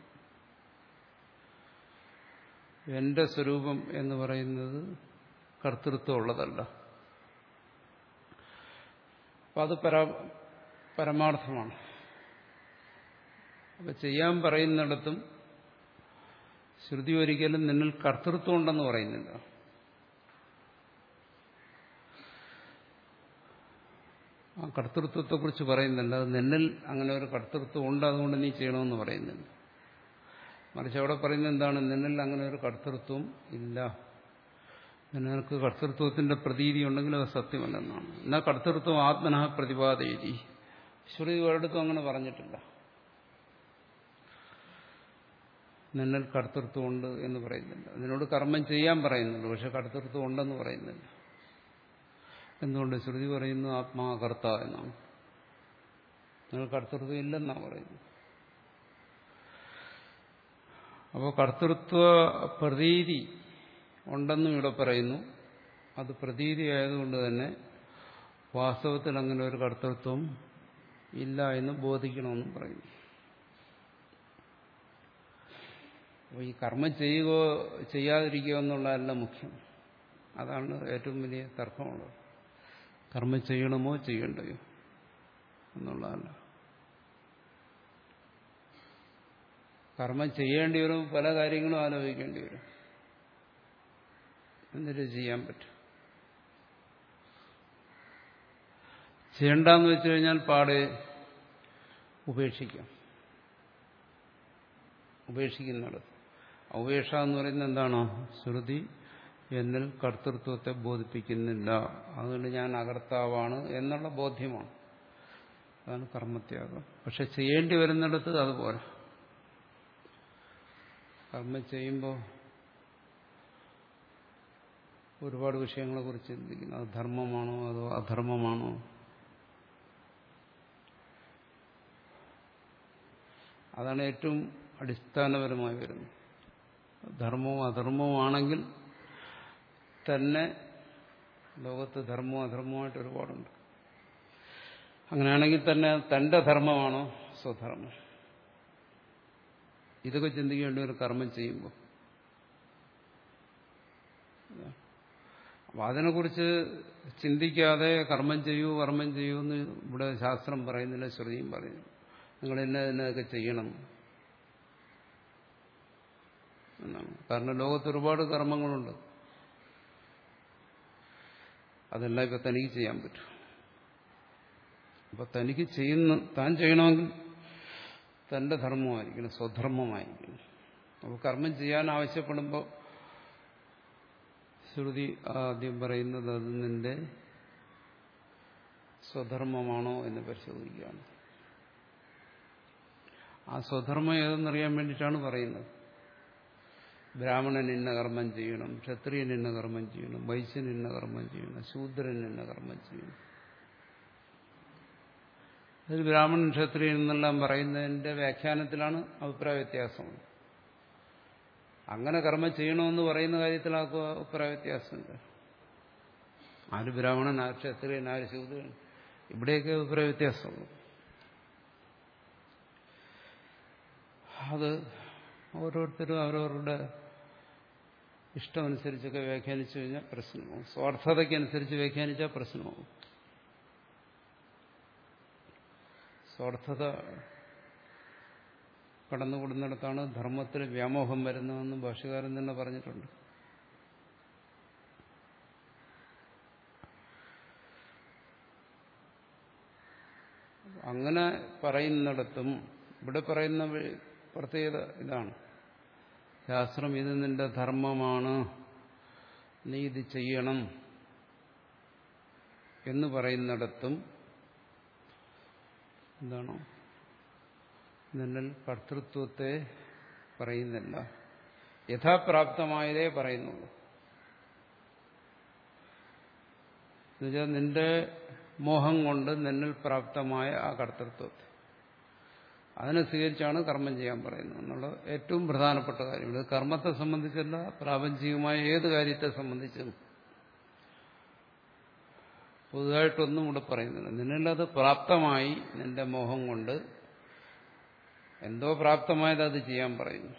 എന്റെ സ്വരൂപം എന്ന് പറയുന്നത് കർത്തൃത്വം ഉള്ളതല്ല. അപ്പം അത് പര പരമാർത്ഥമാണ്. അപ്പം ചെയ്യാൻ പറയുന്നിടത്തും ശ്രുതി ഒരിക്കലും നിന്നിൽ കർത്തൃത്വം ഉണ്ടെന്ന് പറയുന്നില്ല. ആ കർത്തൃത്വത്തെക്കുറിച്ച് പറയുന്നില്ല. അത് നിന്നിൽ അങ്ങനെ ഒരു കർത്തൃത്വം ഉണ്ട്, അതുകൊണ്ട് നീ ചെയ്യണമെന്ന് പറയുന്നില്ല. മറിച്ച് അവിടെ പറയുന്നത് എന്താണ്? നിന്നിൽ അങ്ങനെ ഒരു കർത്തൃത്വം ഇല്ല. നിനക്ക് കർത്തൃത്വത്തിന്റെ പ്രതീതി ഉണ്ടെങ്കിൽ അത് സത്യമല്ലെന്നാണ്. എന്നാൽ കർത്തൃത്വം ആത്മനഃ പ്രതിപാദയതി. ശ്രുതി ഒരിടത്തും അങ്ങനെ പറഞ്ഞിട്ടില്ല. നിന്നിൽ കർത്തൃത്വം ഉണ്ട് എന്ന് പറയുന്നില്ല. അതിനോട് കർമ്മം ചെയ്യാൻ പറയുന്നുണ്ട്, പക്ഷെ കർത്തൃത്വം ഉണ്ടെന്ന് പറയുന്നില്ല. എന്തുകൊണ്ട്? ശ്രുതി പറയുന്നു ആത്മാ കർത്ത എന്നാണ്. നിങ്ങൾ കർത്തൃത്വം ഇല്ലെന്നാണ് പറയുന്നത്. അപ്പോൾ കർത്തൃത്വ പ്രതീതി ഉണ്ടെന്നും ഇവിടെ പറയുന്നു. അത് പ്രതീതി ആയതുകൊണ്ട് തന്നെ വാസ്തവത്തിൽ അങ്ങനെ ഒരു കർത്തൃത്വം ഇല്ല എന്ന് ബോധിക്കണമെന്നും പറയുന്നു. അപ്പോൾ ഈ കർമ്മം ചെയ്യുകയോ ചെയ്യാതിരിക്കുകയോ എന്നുള്ളതല്ല മുഖ്യം. അതാണ് ഏറ്റവും വലിയ തർക്കമുള്ളത്. കർമ്മം ചെയ്യണമോ ചെയ്യണ്ടയോ എന്നുള്ളതല്ല. കർമ്മം ചെയ്യേണ്ടി വരും, പല കാര്യങ്ങളും ആലോചിക്കേണ്ടി വരും, എന്നിട്ട് ചെയ്യാൻ പറ്റും. ചെയ്യണ്ടെന്ന് വെച്ചു കഴിഞ്ഞാൽ പാടെ ഉപേക്ഷിക്കാം. ഉപേക്ഷിക്കുന്നിടത്ത് ഉപേക്ഷ എന്ന് പറയുന്നത് എന്താണോ? ശ്രുതി എന്നിൽ കർത്തൃത്വത്തെ ബോധിപ്പിക്കുന്നില്ല, അതുകൊണ്ട് ഞാൻ അകർത്താവാണ് എന്നുള്ള ബോധ്യമാണ്. അതാണ് കർമ്മത്യാഗം. പക്ഷെ ചെയ്യേണ്ടി വരുന്നിടത്ത് അതുപോലെ. കർമ്മം ചെയ്യുമ്പോൾ ഒരുപാട് വിഷയങ്ങളെക്കുറിച്ച് ചിന്തിക്കുന്നു. അത് ധർമ്മമാണോ അതോ അധർമ്മമാണോ? അതാണ് ഏറ്റവും അടിസ്ഥാനപരമായി വരുന്നത്. ധർമ്മവും അധർമ്മവും ആണെങ്കിൽ തന്നെ ലോകത്ത് ധർമ്മവും അധർമ്മവുമായിട്ട് ഒരുപാടുണ്ട്. അങ്ങനെയാണെങ്കിൽ തന്നെ തന്റെ ധർമ്മമാണോ സ്വധർമ്മം? ഇതൊക്കെ ചിന്തിക്കേണ്ടി ഒരു കർമ്മം ചെയ്യുമ്പോൾ. അപ്പം അതിനെക്കുറിച്ച് ചിന്തിക്കാതെ കർമ്മം ചെയ്യൂ കർമ്മം ചെയ്യൂ എന്ന് ഇവിടെ ശാസ്ത്രം പറയുന്നില്ല, ശ്രുതിയും പറയുന്നു. നിങ്ങൾ എന്നെ എന്നതൊക്കെ ചെയ്യണം എന്നാണ്. കാരണം ലോകത്ത് ഒരുപാട് കർമ്മങ്ങളുണ്ട്. അതെല്ലാം ഇപ്പം തനിക്ക് ചെയ്യാൻ പറ്റും. അപ്പം തനിക്ക് ചെയ്യുന്ന താൻ ചെയ്യണമെങ്കിൽ തന്റെ ധർമ്മമായിരിക്കണം, സ്വധർമ്മമായിരിക്കണം. അപ്പോൾ കർമ്മം ചെയ്യാൻ ആവശ്യപ്പെടുമ്പോൾ ശ്രുതി ആദ്യം പറയുന്നത് അത് നിന്റെ സ്വധർമ്മമാണോ എന്ന് പരിശോധിക്കുകയാണ്. ആ സ്വധർമ്മം ഏതെന്നറിയാൻ വേണ്ടിയിട്ടാണ് പറയുന്നത്. ബ്രാഹ്മണൻ ഇന്ന കർമ്മം ചെയ്യണം, ക്ഷത്രിയൻ ഇന്ന കർമ്മം ചെയ്യണം, വൈശ്യൻ ഇന്ന കർമ്മം ചെയ്യണം, ശൂദ്രൻ ഇന്ന കർമ്മം ചെയ്യണം. അതിൽ ബ്രാഹ്മണൻ ക്ഷത്രിയൻ എന്നെല്ലാം പറയുന്നതിന്റെ വ്യാഖ്യാനത്തിലാണ് അഭിപ്രായ വ്യത്യാസമുള്ളത്. അങ്ങനെ കർമ്മം ചെയ്യണമെന്ന് പറയുന്ന കാര്യത്തിൽ ആർക്കും അഭിപ്രായ വ്യത്യാസമില്ല. ആര് ബ്രാഹ്മണൻ, ആര് ക്ഷത്രിയൻ, ആര് ശൂദ്രൻ, ഇവിടെയൊക്കെ അഭിപ്രായ വ്യത്യാസമുള്ളൂ. അത് ഓരോരുത്തരും അവരവരുടെ ഇഷ്ടമനുസരിച്ചൊക്കെ വ്യാഖ്യാനിച്ചു കഴിഞ്ഞാൽ പ്രശ്നമാകും. സ്വാർത്ഥതയ്ക്കനുസരിച്ച് വ്യാഖ്യാനിച്ചാൽ പ്രശ്നമാകും. സ്വാർത്ഥത കടന്നുകൂടുന്നിടത്താണ് ധർമ്മത്തിൽ വ്യാമോഹം വരുന്നതെന്ന് ഭാഷ്യകാരൻ തന്നെ പറഞ്ഞിട്ടുണ്ട്. അങ്ങനെ പറയുന്നിടത്തും ഇവിടെ പറയുന്ന പ്രത്യേകത ഇതാണ്. ശാസ്ത്രം ഇത് നിന്റെ ധർമ്മമാണ്, നീ ഇത് ചെയ്യണം എന്ന് പറയുന്നിടത്തും എന്താണോ നിന്നിൽ കർത്തൃത്വത്തെ പറയുന്നില്ല, യഥാപ്രാപ്തമായതേ പറയുന്നുള്ളൂ. എന്നുവെച്ചാൽ നിന്റെ മോഹം കൊണ്ട് നിന്നിൽ പ്രാപ്തമായ ആ കർത്തൃത്വത്തെ അതിനെ സ്വീകരിച്ചാണ് കർമ്മം ചെയ്യാൻ പറയുന്നത് എന്നുള്ളത് ഏറ്റവും പ്രധാനപ്പെട്ട കാര്യം. ഇത് കർമ്മത്തെ സംബന്ധിച്ചല്ല, പ്രാപഞ്ചികമായ ഏത് കാര്യത്തെ സംബന്ധിച്ചും പുതുതായിട്ടൊന്നും ഇവിടെ പറയുന്നില്ല. നിന്നിലത് പ്രാപ്തമായി, നിന്റെ മോഹം കൊണ്ട് എന്തോ പ്രാപ്തമായത് അത് ചെയ്യാൻ പറയുന്നു.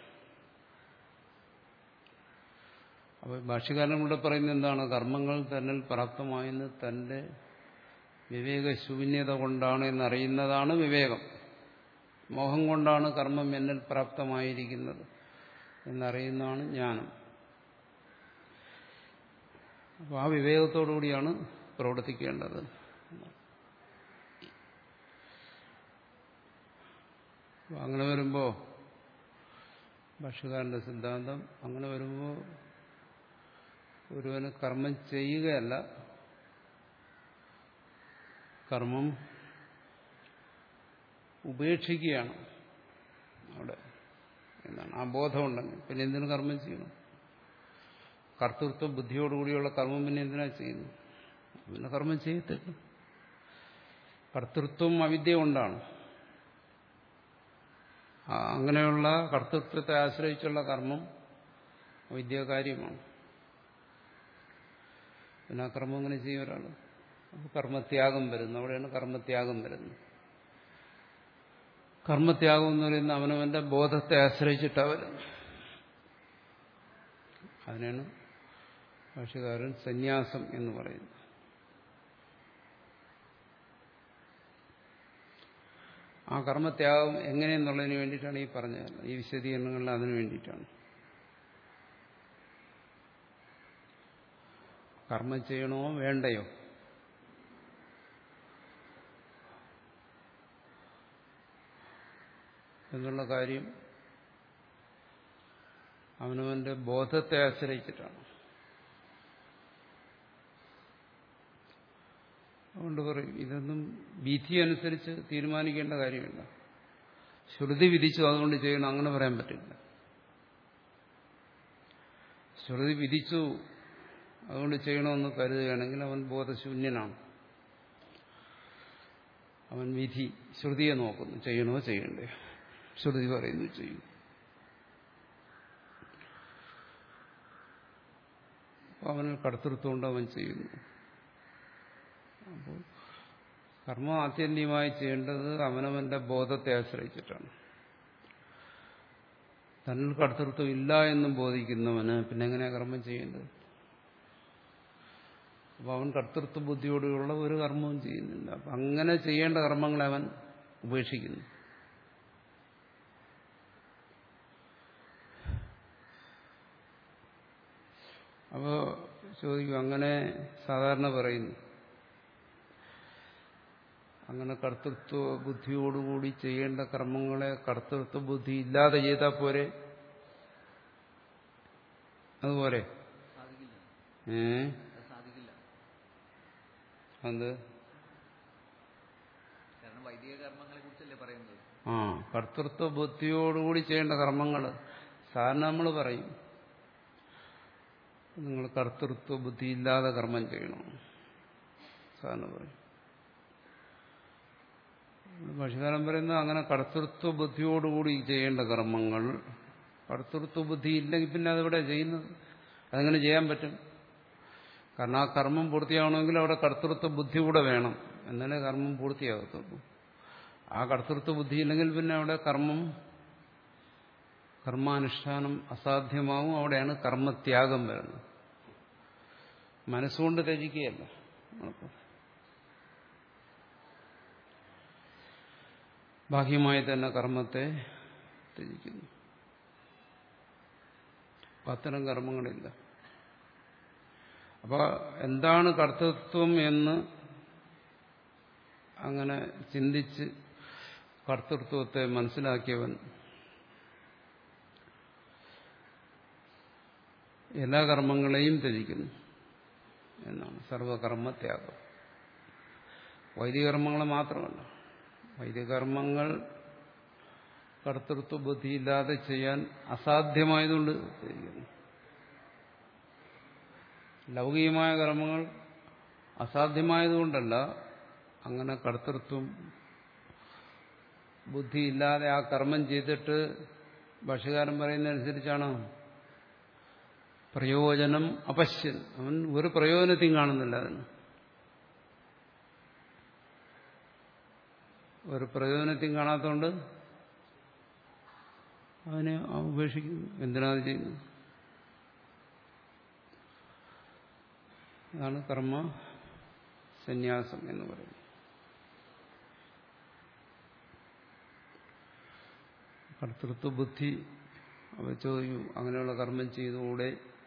അപ്പോൾ ഭാഷ്യകാരൻ ഇവിടെ പറയുന്നത് എന്താണ്? കർമ്മങ്ങൾ തന്നിൽ പ്രാപ്തമായെന്ന് തന്റെ വിവേകശൂന്യത കൊണ്ടാണ് എന്നറിയുന്നതാണ് വിവേകം. മോഹം കൊണ്ടാണ് കർമ്മം എന്നിൽ പ്രാപ്തമായിരിക്കുന്നത് എന്നറിയുന്നതാണ് ജ്ഞാനം. അപ്പോൾ ആ വിവേകത്തോടുകൂടിയാണ് പ്രവർത്തിക്കേണ്ടത്. അങ്ങനെ വരുമ്പോൾ ഭാഷ്യകാരന്റെ സിദ്ധാന്തം അങ്ങനെ വരുമ്പോൾ ഒരുവന് കർമ്മം ചെയ്യുകയല്ല, കർമ്മം ഉപേക്ഷിക്കുകയാണ് അവിടെ എന്നാണ്. ആ ബോധമുണ്ടെങ്കിൽ പിന്നെ എന്തിനു കർമ്മം ചെയ്യണം? കർത്തൃത്വ ബുദ്ധിയോടുകൂടിയുള്ള കർമ്മം പിന്നെ എന്തിനാ ചെയ്യുന്നു? പിന്നെ കർമ്മം ചെയ്യത്തില്ല. കർത്തൃത്വം അവിദ്യ കൊണ്ടാണ്. അങ്ങനെയുള്ള കർത്തൃത്വത്തെ ആശ്രയിച്ചുള്ള കർമ്മം വിദ്യാകാര്യമാണ്. പിന്നെ ആ കർമ്മം അങ്ങനെ ചെയ്യും ഒരാൾ. കർമ്മത്യാഗം വരുന്നു, അവിടെയാണ് കർമ്മത്യാഗം വരുന്നത്. കർമ്മത്യാഗം എന്ന് പറയുന്ന അവനവന്റെ ബോധത്തെ ആശ്രയിച്ചിട്ടാണ് വരുന്നത്. അതിനാണ് ഭാഷ്യകാരൻ സന്യാസം എന്ന് പറയുന്നത്. ആ കർമ്മത്യാഗം എങ്ങനെയെന്നുള്ളതിന് വേണ്ടിയിട്ടാണ് ഈ പറഞ്ഞത്. ഈ വിശദീകരണങ്ങളിൽ അതിനു വേണ്ടിയിട്ടാണ്. കർമ്മം ചെയ്യണോ വേണ്ടയോ എന്നുള്ള കാര്യം അവനവന്റെ ബോധത്തെ ആശ്രയിച്ചിട്ടാണ്. അതുകൊണ്ട് പറയും ഇതൊന്നും വിധി അനുസരിച്ച് തീരുമാനിക്കേണ്ട കാര്യമില്ല. ശ്രുതി വിധിച്ചു അതുകൊണ്ട് ചെയ്യണം അങ്ങനെ പറയാൻ പറ്റില്ല. ശ്രുതി വിധിച്ചു അതുകൊണ്ട് ചെയ്യണമെന്ന് കരുതുകയാണെങ്കിൽ അവൻ ബോധശൂന്യനാണ്. അവൻ വിധി ശ്രുതിയെ നോക്കുന്നു, ചെയ്യണോ ചെയ്യണ്ടേ. ശ്രുതി പറയുന്നു ചെയ്യും. അവന് കർത്തൃത്വം കൊണ്ട് അവൻ ചെയ്യുന്നു. അപ്പോൾ കർമ്മം ആത്യന്തികമായി ചെയ്യേണ്ടത് അവനവന്റെ ബോധത്തെ ആശ്രയിച്ചിട്ടാണ്. തന്നിൽ കർത്തൃത്വം ഇല്ല എന്നും ബോധിക്കുന്നവന് പിന്നെ എങ്ങനെയാ കർമ്മം ചെയ്യേണ്ടത്? അപ്പൊ അവൻ കർത്തൃത്വ ബുദ്ധിയോടുള്ള ഒരു കർമ്മവും ചെയ്യുന്നില്ല. അപ്പൊ അങ്ങനെ ചെയ്യേണ്ട കർമ്മങ്ങളെ അവൻ ഉപേക്ഷിക്കുന്നു. അപ്പോ ചോദിക്കും, അങ്ങനെ സാധാരണ പറയുന്നു, അങ്ങനെ കർത്തൃത്വ ബുദ്ധിയോടുകൂടി ചെയ്യേണ്ട കർമ്മങ്ങളെ കർത്തൃത്വ ബുദ്ധി ഇല്ലാതെ ചെയ്താൽ പോരെ? അതുപോലെ ഏ അത് ആ കർത്തൃത്വ ബുദ്ധിയോടുകൂടി ചെയ്യേണ്ട കർമ്മങ്ങൾ സാധാരണ നമ്മൾ പറയും, നിങ്ങൾ കർത്തൃത്വ ബുദ്ധി ഇല്ലാതെ കർമ്മം ചെയ്യണം സാധാരണ പറയും. ഭാഷ്യകാരൻ പറയുന്നത് അങ്ങനെ കർത്തൃത്വ ബുദ്ധിയോടുകൂടി ചെയ്യേണ്ട കർമ്മങ്ങൾ, കർത്തൃത്വ ബുദ്ധി ഇല്ലെങ്കിൽ പിന്നെ അതെവിടെ ചെയ്യുന്നത്? അതെങ്ങനെ ചെയ്യാൻ പറ്റും? കാരണം ആ കർമ്മം പൂർത്തിയാവണമെങ്കിൽ അവിടെ കർത്തൃത്വ ബുദ്ധി കൂടെ വേണം, എന്നാലേ കർമ്മം പൂർത്തിയാകത്തുള്ളൂ. ആ കർത്തൃത്വ ബുദ്ധി ഇല്ലെങ്കിൽ പിന്നെ അവിടെ കർമ്മം കർമാനുഷ്ഠാനം അസാധ്യമാവും. അവിടെയാണ് കർമ്മത്യാഗം വരുന്നത്. മനസ്സുകൊണ്ട് ത്യജിക്കുകയല്ല, ബാഹ്യമായി തന്നെ കർമ്മത്തെ ത്യജിക്കുന്നു. അത്തരം കർമ്മങ്ങളില്ല. അപ്പൊ എന്താണ് കർത്തൃത്വം എന്ന് അങ്ങനെ ചിന്തിച്ച് കർത്തൃത്വത്തെ മനസ്സിലാക്കിയവൻ എല്ലാ കർമ്മങ്ങളെയും ത്യജിക്കുന്നു എന്നാണ് സർവകർമ്മത്യാഗം. വൈദിക കർമ്മങ്ങൾ മാത്രമല്ല, വൈദിക കർമ്മങ്ങൾ കർത്തൃത്വ ബുദ്ധിയില്ലാതെ ചെയ്യാൻ അസാധ്യമായതുകൊണ്ട് ത്യജിക്കുന്നു. ലൗകികമായ കർമ്മങ്ങൾ അസാധ്യമായതുകൊണ്ടല്ല, അങ്ങനെ കർത്തൃത്വം ബുദ്ധിയില്ലാതെ ആ കർമ്മം ചെയ്തിട്ട് ഭാഷ്യകാരൻ പറയുന്നതനുസരിച്ചാണ് പ്രയോജനം അപശ്യൻ. അവൻ ഒരു പ്രയോജനത്തെയും കാണുന്നില്ല. അതിന് ഒരു പ്രയോജനത്തെയും കാണാത്തതുകൊണ്ട് അവനെ ഉപേക്ഷിക്കുന്നു. എന്തിനാത് ചെയ്യുന്നു? അതാണ് കർമ്മ സന്യാസം എന്ന് പറയുന്നത്. കർത്തൃത്വ ബുദ്ധി അവ ചോദിക്കും, അങ്ങനെയുള്ള കർമ്മം ചെയ്തുകൂടെ?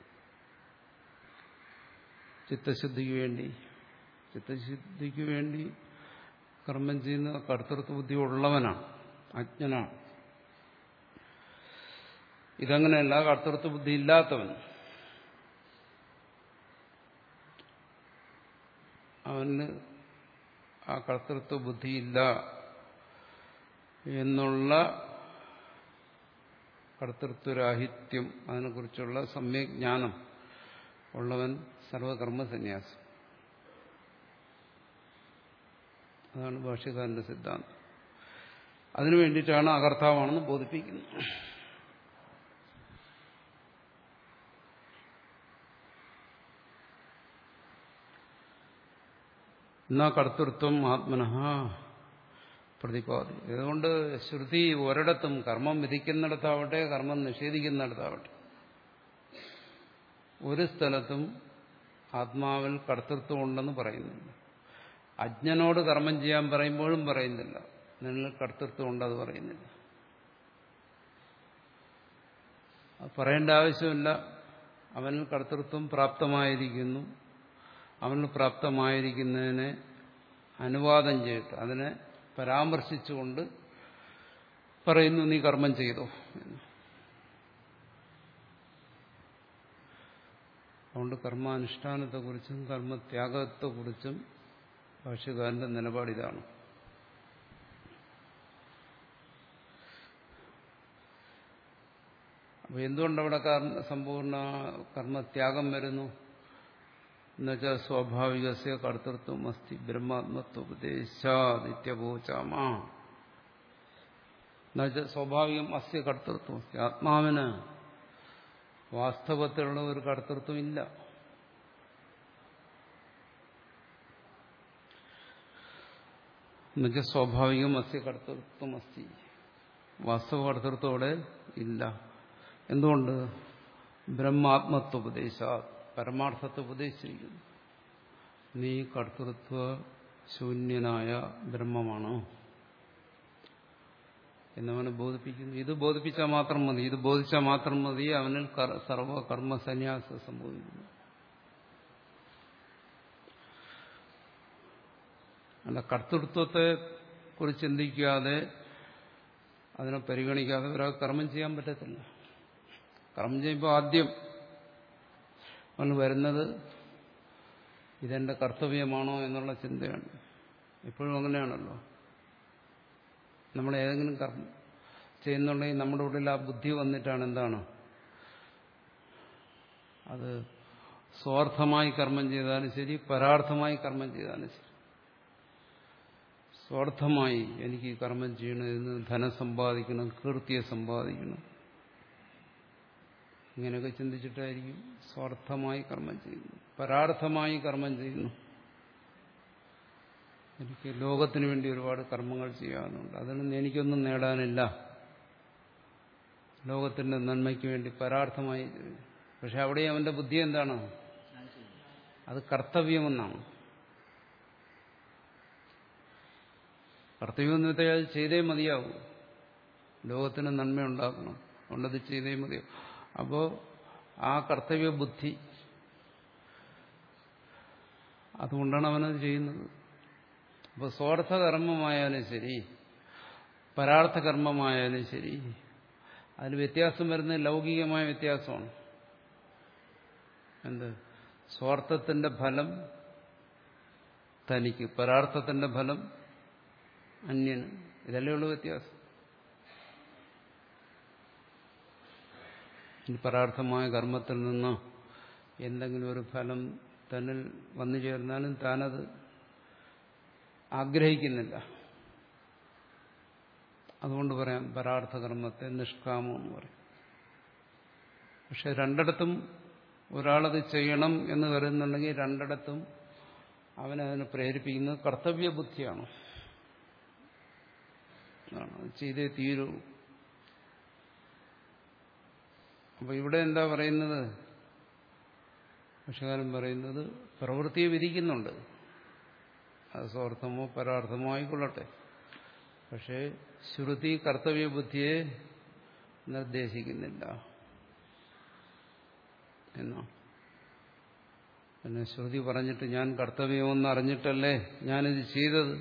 ചിത്തശുദ്ധിക്ക് വേണ്ടി ചിത്തശുദ്ധിക്ക് വേണ്ടി കർമ്മം ചെയ്യുന്ന കർത്തൃത്വ ബുദ്ധി ഉള്ളവനാണ്, അജ്ഞനാണ്. ഇതങ്ങനെയല്ല, കർത്തൃത്വ ബുദ്ധി ഇല്ലാത്തവൻ, അവന് ആ കർത്തൃത്വ ബുദ്ധിയില്ല എന്നുള്ള കർത്തൃത്വരാഹിത്യം, അതിനെക്കുറിച്ചുള്ള സമ്യക് ജ്ഞാനം ഉള്ളവൻ സർവകർമ്മ സന്യാസം. അതാണ് ഭാഷ്യകാരന്റെ സിദ്ധാന്തം. അതിനു വേണ്ടിയിട്ടാണ് അകർത്താവാണെന്ന് ബോധിപ്പിക്കുന്നത്. എന്നാ കർത്തൃത്വം ആത്മനഃ പ്രതിപാദി. അതുകൊണ്ട് ശ്രുതി ഒരിടത്തും കർമ്മം വിധിക്കുന്നിടത്താവട്ടെ കർമ്മം നിഷേധിക്കുന്നിടത്താവട്ടെ ഒരു സ്ഥലത്തും ആത്മാവിൽ കർത്തൃത്വം ഉണ്ടെന്ന് പറയുന്നില്ല. അജ്ഞനോട് കർമ്മം ചെയ്യാൻ പറയുമ്പോഴും പറയുന്നില്ല നിന്നിൽ കർത്തൃത്വം ഉണ്ടെന്ന് പറയുന്നില്ല. പറയേണ്ട ആവശ്യമില്ല. അവനിൽ കർത്തൃത്വം പ്രാപ്തമായിരിക്കുന്നു. അവന് പ്രാപ്തമായിരിക്കുന്നതിനെ അനുവാദം ചെയ്തിട്ട് അതിനെ പരാമർശിച്ചുകൊണ്ട് പറയുന്നു, നീ കർമ്മം ചെയ്തോ എന്ന്. അതുകൊണ്ട് കർമാനുഷ്ഠാനത്തെക്കുറിച്ചും കർമ്മത്യാഗത്തെക്കുറിച്ചും ഭാഷ്യകാരന്റെ നിലപാടിതാണ്. അപ്പൊ എന്തുകൊണ്ടവിടെ സമ്പൂർണ്ണ കർമ്മത്യാഗം വരുന്നു? എന്നുവെച്ചാൽ സ്വാഭാവികസ്യ കർത്തൃത്വം അസ്തി ബ്രഹ്മാത്മത്വോപദേശാദിത്യപോചാമ. എന്നുവെച്ചാൽ സ്വാഭാവികം അസ്യ കർത്തൃത്വം അസ്തി, ആത്മാവിന് വാസ്തവത്തിലുള്ള ഒരു കർത്തൃത്വം ഇല്ല. എന്നുവെച്ചാൽ സ്വാഭാവികം അസ്യ കർത്തൃത്വം അസ്തി, വാസ്തവ കർത്തൃത്വം അവിടെ ഇല്ല. എന്തുകൊണ്ട്? ബ്രഹ്മാത്മത്വോപദേശ, പരമാർത്ഥത്തെ ഉപദേശിച്ചിരിക്കുന്നു. നീ കർത്തൃത്വ ശൂന്യനായ ബ്രഹ്മമാണ് എന്നവനെ ബോധിപ്പിക്കുന്നു. ഇത് ബോധിപ്പിച്ചാൽ മാത്രം മതി. ഇത് ബോധിച്ചാൽ മാത്രം മതി അവനിൽ സർവ കർമ്മ സന്യാസം സംഭവിക്കുന്നു. അല്ല, കർത്തൃത്വത്തെ കുറിച്ച് ചിന്തിക്കാതെ അതിനെ പരിഗണിക്കാതെ ഒരാൾക്ക് കർമ്മം ചെയ്യാൻ പറ്റത്തില്ല. കർമ്മം ചെയ്യുമ്പോൾ ആദ്യം അവന് വരുന്നത് ഇതെന്റെ കർത്തവ്യമാണോ എന്നുള്ള ചിന്തയാണ്. ഇപ്പോഴും അങ്ങനെയാണല്ലോ. നമ്മൾ ഏതെങ്കിലും കർമ്മം ചെയ്യുന്നുണ്ടെങ്കിൽ നമ്മുടെ ഉള്ളിൽ ആ ബുദ്ധി വന്നിട്ടാണ് എന്താണ്, അത് സ്വാർത്ഥമായി കർമ്മം ചെയ്താലും ശരി, പരാർത്ഥമായി കർമ്മം ചെയ്താലും ശരി. സ്വാർത്ഥമായി എനിക്ക് കർമ്മം ചെയ്യണം, ഇതിന് ധനം സമ്പാദിക്കണം, കീർത്തിയെ സമ്പാദിക്കണം, ഇങ്ങനെയൊക്കെ ചിന്തിച്ചിട്ടായിരിക്കും സ്വാർത്ഥമായി കർമ്മം ചെയ്യുന്നു. പരാർത്ഥമായി കർമ്മം ചെയ്യുന്നു, എനിക്ക് ലോകത്തിന് വേണ്ടി ഒരുപാട് കർമ്മങ്ങൾ ചെയ്യാനുണ്ട്, അതിനൊന്നും എനിക്കൊന്നും നേടാനില്ല, ലോകത്തിന്റെ നന്മയ്ക്ക് വേണ്ടി പരാർത്ഥമായി. പക്ഷെ അവിടെ അവന്റെ ബുദ്ധി എന്താണ്? അത് കർത്തവ്യമെന്നാണ്. കർത്തവ്യം എന്ന് വെച്ചാൽ അത് ചെയ്തേ മതിയാവും, ലോകത്തിന് നന്മ ഉണ്ടാക്കണം, അതുകൊണ്ടത് ചെയ്തേ മതിയാവും. അപ്പോൾ ആ കർത്തവ്യ ബുദ്ധി, അതുകൊണ്ടാണ് അവനത് ചെയ്യുന്നത്. അപ്പോൾ സ്വാർത്ഥ കർമ്മമായാലും ശരി, പരാർത്ഥ കർമ്മമായാലും ശരി, അതിൽ വ്യത്യാസം വരുന്നത് ലൗകികമായ വ്യത്യാസമാണ്. എന്ത്? സ്വാർത്ഥത്തിന്റെ ഫലം തനിക്ക്, പരാർത്ഥത്തിന്റെ ഫലം അന്യന്. ഇതല്ലേ ഉള്ളൂ വ്യത്യാസം. ഈ പരാർത്ഥമായ കർമ്മത്തിൽ നിന്ന് എന്തെങ്കിലും ഒരു ഫലം തന്നിൽ വന്നു ചേർന്നാലും താനത് ആഗ്രഹിക്കുന്നില്ല. അതുകൊണ്ട് പറയാം പരാർത്ഥ കർമ്മത്തെ നിഷ്കാമം എന്ന് പറയും. പക്ഷെ രണ്ടിടത്തും ഒരാളത് ചെയ്യണം എന്ന് കരുതുന്നുണ്ടെങ്കിൽ രണ്ടിടത്തും അവനതിനെ പ്രേരിപ്പിക്കുന്നത് കർത്തവ്യ ബുദ്ധിയാണ്. അത് ചെയ്തേ തീരൂ. അപ്പൊ ഇവിടെ എന്താ പറയുന്നത്? ഭാഷ്യകാരൻ പറയുന്നത് പ്രവൃത്തിയെ വിധിക്കുന്നുണ്ട്, അത് സ്വാർത്ഥമോ പരാർത്ഥമോ ആയിക്കൊള്ളട്ടെ. പക്ഷേ ശ്രുതി കർത്തവ്യ ബുദ്ധിയെ നിർദ്ദേശിക്കുന്നില്ല എന്നാണ്. പിന്നെ ശ്രുതി പറഞ്ഞിട്ട് ഞാൻ കർത്തവ്യമെന്ന് അറിഞ്ഞിട്ടല്ലേ ഞാനിത് ചെയ്തത്,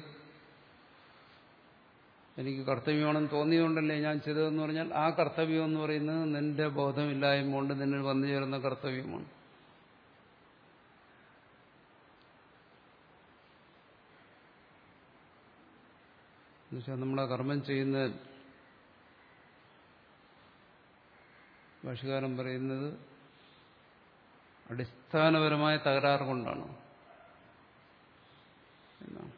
എനിക്ക് കർത്തവ്യമാണെന്ന് തോന്നിയതുകൊണ്ടല്ലേ ഞാൻ ചെയ്തതെന്ന് പറഞ്ഞാൽ ആ കർത്തവ്യം എന്ന് പറയുന്നത് നിന്റെ ബോധമില്ലായ്മ കൊണ്ട് നിന്നിൽ വന്നു ചേർന്ന കർത്തവ്യമാണ്. എന്നുവെച്ചാൽ നമ്മളെ കർമ്മം ചെയ്യുന്ന ഭാഷ്യകാരൻ പറയുന്നത് അടിസ്ഥാനപരമായ തകരാറ് കൊണ്ടാണ് എന്നാണ്.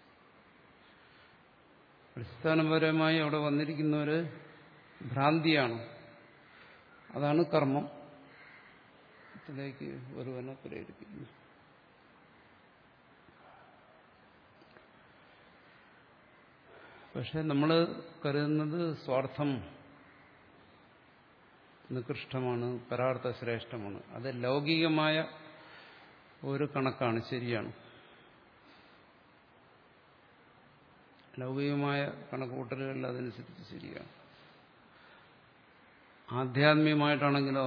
അടിസ്ഥാനപരമായി അവിടെ വന്നിരിക്കുന്ന ഒരു ഭ്രാന്തിയാണ്. അതാണ് കർമ്മത്തിലേക്ക് ഒരുവനെ പ്രേരിപ്പിക്കുന്നത്. പക്ഷെ നമ്മൾ കരുതുന്നത് സ്വാർത്ഥം നികൃഷ്ടമാണ്, പരാർത്ഥ ശ്രേഷ്ഠമാണ്. അത് ലൗകികമായ ഒരു കണക്കാണ്, ശരിയാണ്. ലൗകികമായ കണക്കുകൂട്ടലുകളിൽ അതനുസരിച്ച് ശരിയാണ്. ആധ്യാത്മികമായിട്ടാണെങ്കിലോ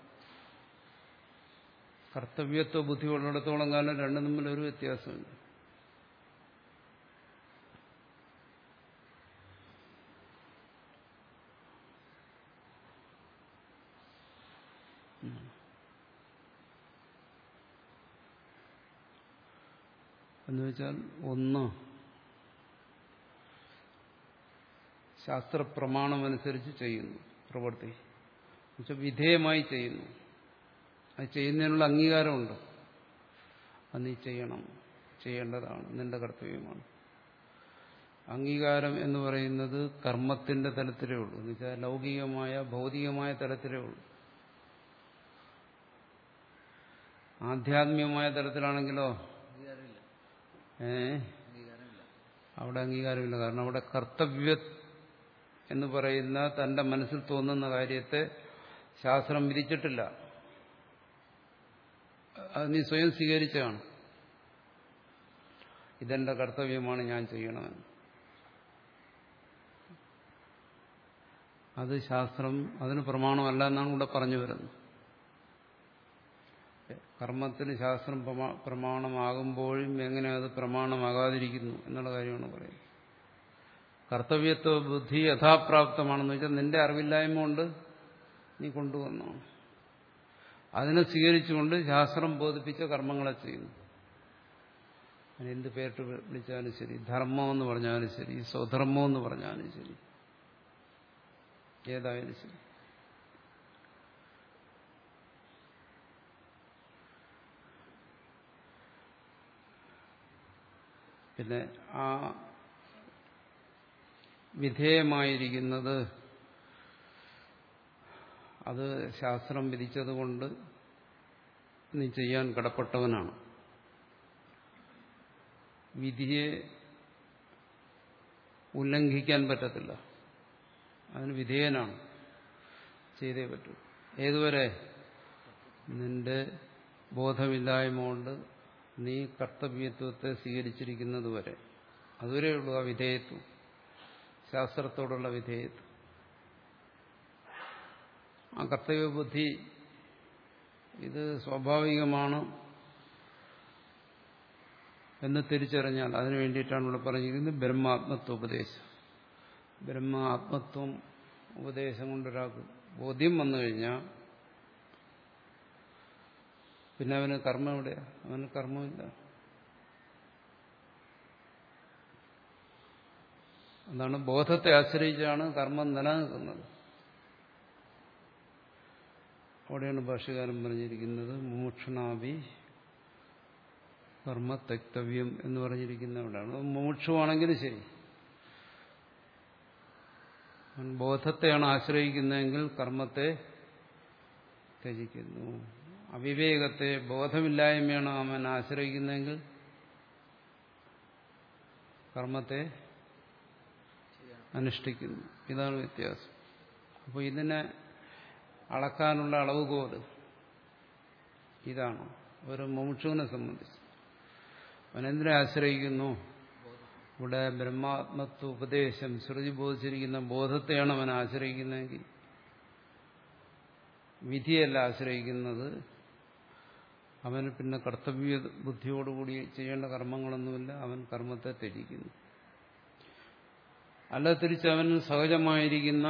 കർത്തവ്യത്വ ബുദ്ധി ഉള്ളിടത്തോളം കാലം രണ്ടും തമ്മിൽ ഒരു വ്യത്യാസമില്ല. എന്നുവെച്ചാൽ ഒന്ന് ശാസ്ത്രപ്രമാണമനുസരിച്ച് ചെയ്യുന്നു പ്രവൃത്തി, എന്നുവെച്ചാൽ വിധേയമായി ചെയ്യുന്നു. അത് ചെയ്യുന്നതിനുള്ള അംഗീകാരമുണ്ട്. അത് നീ ചെയ്യണം, ചെയ്യേണ്ടതാണ്, നിന്റെ കർത്തവ്യമാണ്. അംഗീകാരം എന്ന് പറയുന്നത് കർമ്മത്തിന്റെ തലത്തിലേ ഉള്ളൂ, എന്നുവെച്ചാൽ ലൗകികമായ ഭൗതികമായ തലത്തിലേ ഉള്ളൂ. ആധ്യാത്മികമായ തലത്തിലാണെങ്കിലോ ഏ അവിടെ അംഗീകാരമില്ല. കാരണം അവിടെ കർത്തവ്യ എന്ന് പറയുന്ന തന്റെ മനസ്സിൽ തോന്നുന്ന കാര്യത്തെ ശാസ്ത്രം വിധിച്ചിട്ടില്ല, അത് നീ സ്വയം സ്വീകരിച്ചതാണ്. ഇതെന്റെ കർത്തവ്യമാണ്, ഞാൻ ചെയ്യണമെന്ന്. അത് ശാസ്ത്രം അതിന് പ്രമാണമല്ല എന്നാണ് ഇവിടെ പറഞ്ഞു വരുന്നത്. കർമ്മത്തിന് ശാസ്ത്രം പ്രമാണമാകുമ്പോഴും എങ്ങനെ അത് പ്രമാണമാകാതിരിക്കുന്നു എന്നുള്ള കാര്യമാണ് പറയുന്നത്. കർത്തവ്യത്വ ബുദ്ധി യഥാപ്രാപ്തമാണെന്ന് വെച്ചാൽ നിന്റെ അറിവില്ലായ്മ കൊണ്ട് നീ കൊണ്ടുവന്നു. അതിനെ സ്വീകരിച്ചുകൊണ്ട് ശാസ്ത്രം ബോധിപ്പിച്ച കർമ്മങ്ങളെ ചെയ്യുന്നു. അതിനെന്ത് പേരിട്ട് വിളിച്ചാലും ശരി, ധർമ്മം എന്ന് പറഞ്ഞാലും ശരി, സ്വധർമ്മം എന്ന് പറഞ്ഞാലും ശരി, ഏതായാലും ശരി. പിന്നെ ആ വിധേയമായിരിക്കുന്നത് അത് ശാസ്ത്രം വിധിച്ചതുകൊണ്ട് നീ ചെയ്യാൻ കടപ്പെട്ടവനാണ്. വിധിയെ ഉല്ലംഘിക്കാൻ പറ്റത്തില്ല, അതിന് വിധേയനാണ്, ചെയ്തേ പറ്റൂ. ഏതുവരെ? നിന്റെ ബോധമില്ലായ്മ കൊണ്ട് നീ കർത്തവ്യത്വത്തെ സ്വീകരിച്ചിരിക്കുന്നത് വരെ. അതുവരെയുള്ളൂ ആ വിധേയത്വം, ശാസ്ത്രത്തോടുള്ള വിധേയത്വം. ആ കർത്തവ്യബുദ്ധി ഇത് സ്വാഭാവികമാണ് എന്ന് തിരിച്ചറിഞ്ഞാൽ അതിനു വേണ്ടിയിട്ടാണ് ഇവിടെ പറഞ്ഞിരിക്കുന്നത് ബ്രഹ്മാത്മത്വ ഉപദേശം. ബ്രഹ്മ ആത്മത്വം ഉപദേശം കൊണ്ടൊരാൾക്ക് ബോധ്യം വന്നു കഴിഞ്ഞാൽ പിന്നെ അവന് കർമ്മം എവിടെയാ? അവന് കർമ്മമില്ല. അതാണ് ബോധത്തെ ആശ്രയിച്ചാണ് കർമ്മം നിലനിൽക്കുന്നത്. അവിടെയാണ് ഭാഷ്യകാരൻ പറഞ്ഞിരിക്കുന്നത് മുമുക്ഷുണാഭി കർമ്മ തെക്തവ്യം എന്ന് പറഞ്ഞിരിക്കുന്ന അവിടെയാണ്. മുമുക്ഷുവാണെങ്കിലും ശരി, ബോധത്തെയാണ് ആശ്രയിക്കുന്നതെങ്കിൽ കർമ്മത്തെ ത്യജിക്കുന്നു. അവിവേകത്തെ, ബോധമില്ലായ്മയാണ് അവൻ ആശ്രയിക്കുന്നതെങ്കിൽ കർമ്മത്തെ അനുഷ്ഠിക്കുന്നു. ഇതാണ് വ്യത്യാസം. അപ്പോൾ ഇതിനെ അളക്കാനുള്ള അളവുകോല് ഇതാണ് ഒരു മുമുക്ഷുവിനെ സംബന്ധിച്ച്. അവനെന്തിനെ ആശ്രയിക്കുന്നു? ഇവിടെ ബ്രഹ്മാത്മത്വ ഉപദേശം ശ്രുതി ബോധിച്ചിരിക്കുന്ന ബോധത്തെയാണ് അവൻ ആശ്രയിക്കുന്നതെങ്കിൽ, വിധിയല്ല ആശ്രയിക്കുന്നത്, അവന് പിന്നെ കർത്തവ്യ ബുദ്ധിയോടുകൂടി ചെയ്യേണ്ട കർമ്മങ്ങളൊന്നുമില്ല, അവൻ കർമ്മത്തെ ത്യജിക്കുന്നു. അല്ല തിരിച്ച് അവന് സഹജമായിരിക്കുന്ന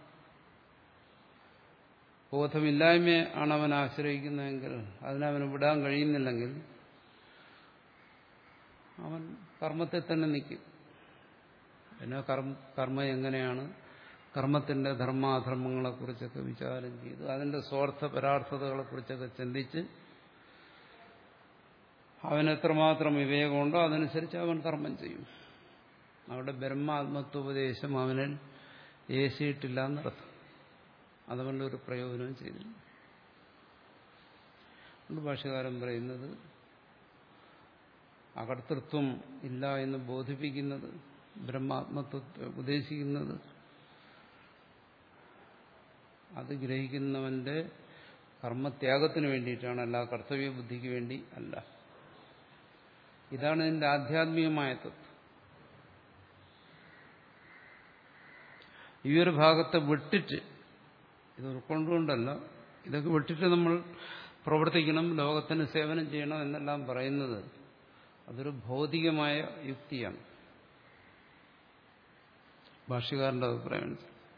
ബോധമില്ലായ്മയെ ആണ് അവൻ ആശ്രയിക്കുന്നതെങ്കിൽ, അതിനവന് വിടാൻ കഴിയുന്നില്ലെങ്കിൽ അവൻ കർമ്മത്തെ തന്നെ നിൽക്കും. പിന്നെ കർമ്മം എങ്ങനെയാണ്, കർമ്മത്തിന്റെ ധർമാധർമ്മങ്ങളെക്കുറിച്ചൊക്കെ വിചാരം ചെയ്ത് അതിന്റെ സ്വാർത്ഥ പരാർത്ഥതകളെക്കുറിച്ചൊക്കെ ചിന്തിച്ച് അവനെത്രമാത്രം വിവേകമുണ്ടോ അതനുസരിച്ച് അവൻ കർമ്മം ചെയ്യും. അവിടെ ബ്രഹ്മാത്മത്വോപദേശം അവനിൽ ഏശിയിട്ടില്ല എന്നർത്ഥം. അതുകൊണ്ട് ഒരു പ്രയോജനവും ചെയ്തില്ല. അതുകൊണ്ട് ഭാഷ്യകാരൻ പറയുന്നത് അകർത്തൃത്വം ഇല്ല എന്ന് ബോധിപ്പിക്കുന്നത്, ബ്രഹ്മാത്മത്വത്തെ ഉപദേശിക്കുന്നത് അത് ഗ്രഹിക്കുന്നവന്റെ കർമ്മത്യാഗത്തിന് വേണ്ടിയിട്ടാണ്, അല്ല കർത്തവ്യ ബുദ്ധിക്ക് വേണ്ടി അല്ല. ഇതാണ് ഇതിന്റെ ആധ്യാത്മികമായ തത്വം. ഈ ഒരു ഭാഗത്തെ വിട്ടിട്ട്, ഇത് ഉൾക്കൊണ്ടുകൊണ്ടല്ല, ഇതൊക്കെ വിട്ടിട്ട് നമ്മൾ പ്രവർത്തിക്കണം, ലോകത്തിന് സേവനം ചെയ്യണം എന്നെല്ലാം പറയുന്നത് അതൊരു ഭൗതികമായ യുക്തിയാണ്. ഭാഷ്യകാരന്റെ അഭിപ്രായം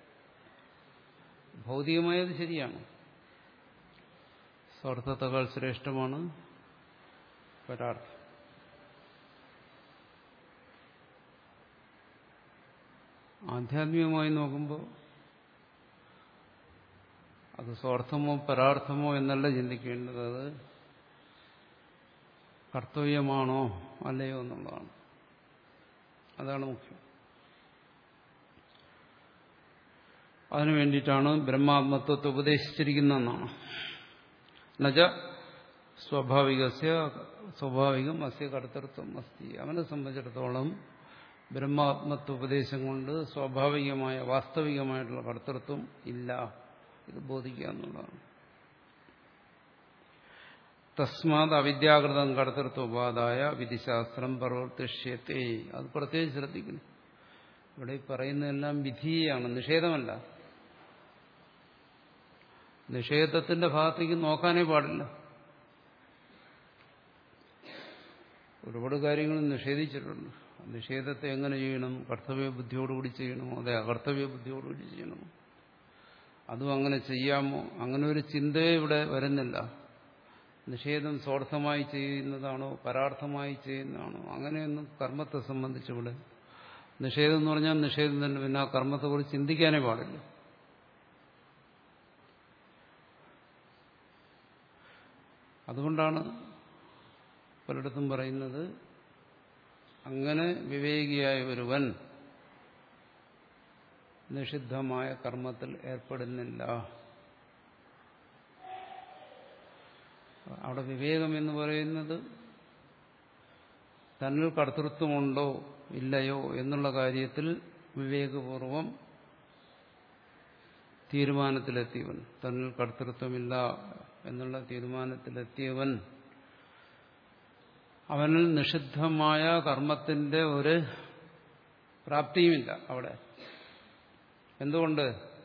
ഭൗതികമായത് ശരിയാണ്, സ്വാർത്ഥത്തേക്കാൾ ശ്രേഷ്ഠമാണ് പരാർത്ഥം. ആധ്യാത്മികമായി നോക്കുമ്പോൾ അത് സ്വാർത്ഥമോ പരാർത്ഥമോ എന്നല്ല ചിന്തിക്കേണ്ടത്, അത് കർത്തവ്യമാണോ അല്ലയോ എന്നുള്ളതാണ്. അതാണ് മുഖ്യം. അതിനു വേണ്ടിയിട്ടാണ് ബ്രഹ്മാത്മത്വത്തെ ഉപദേശിച്ചിരിക്കുന്നതെന്നാണ്. എന്നുവെച്ച സ്വാഭാവികസ്യ സ്വാഭാവികം അസ്യ കർത്തൃത്വം അസ്തി. അവനെ സംബന്ധിച്ചിടത്തോളം ബ്രഹ്മാത്മത്വ ഉപദേശം കൊണ്ട് സ്വാഭാവികമായ വാസ്തവികമായിട്ടുള്ള കർത്തൃത്വം ഇല്ല. ഇത് ബോധിക്കുക എന്നുള്ളതാണ്. തസ്മാത് അവിദ്യാകൃതം കർത്തൃത്വോപാധായ വിധിശാസ്ത്രം പ്രവർത്തിഷ്യത്തെ. അത് പ്രത്യേകം ശ്രദ്ധിക്കണം. ഇവിടെ പറയുന്നതെല്ലാം വിധിയാണ്, നിഷേധമല്ല. നിഷേധത്തിന്റെ ഭാഗത്തേക്ക് നോക്കാനേ പാടില്ല. ഒരുപാട് കാര്യങ്ങൾ നിഷേധിച്ചിട്ടുണ്ട്. നിഷേധത്തെ എങ്ങനെ ചെയ്യണം? കർത്തവ്യ ബുദ്ധിയോടുകൂടി ചെയ്യണമോ അതെ അകർത്തവ്യ ബുദ്ധിയോടുകൂടി ചെയ്യണമോ? അതും അങ്ങനെ ചെയ്യാമോ? അങ്ങനെ ഒരു ചിന്തയെ ഇവിടെ വരുന്നില്ല. നിഷേധം സ്വാർത്ഥമായി ചെയ്യുന്നതാണോ പരാർത്ഥമായി ചെയ്യുന്നതാണോ? അങ്ങനെയൊന്നും കർമ്മത്തെ സംബന്ധിച്ചിവിടെ നിഷേധം എന്ന് പറഞ്ഞാൽ നിഷേധം തന്നെ. പിന്നെ ആ കർമ്മത്തെക്കുറിച്ച് ചിന്തിക്കാനേ പാടില്ല. അതുകൊണ്ടാണ് പലയിടത്തും പറയുന്നത് അങ്ങനെ വിവേകിയായ ഒരുവൻ നിഷിദ്ധമായ കർമ്മത്തിൽ ഏർപ്പെടുന്നില്ല. അവിടെ വിവേകം എന്ന് പറയുന്നത് തന്നിൽ കർത്തൃത്വമുണ്ടോ ഇല്ലയോ എന്നുള്ള കാര്യത്തിൽ വിവേകപൂർവം തീരുമാനത്തിലെത്തിയവൻ, തന്നിൽ കർത്തൃത്വമില്ല എന്നുള്ള തീരുമാനത്തിലെത്തിയവൻ, അവനിൽ നിഷിദ്ധമായ കർമ്മത്തിന്റെ ഒരു പ്രാപ്തിയുമില്ല അവിടെ. എന്തുകൊണ്ട്?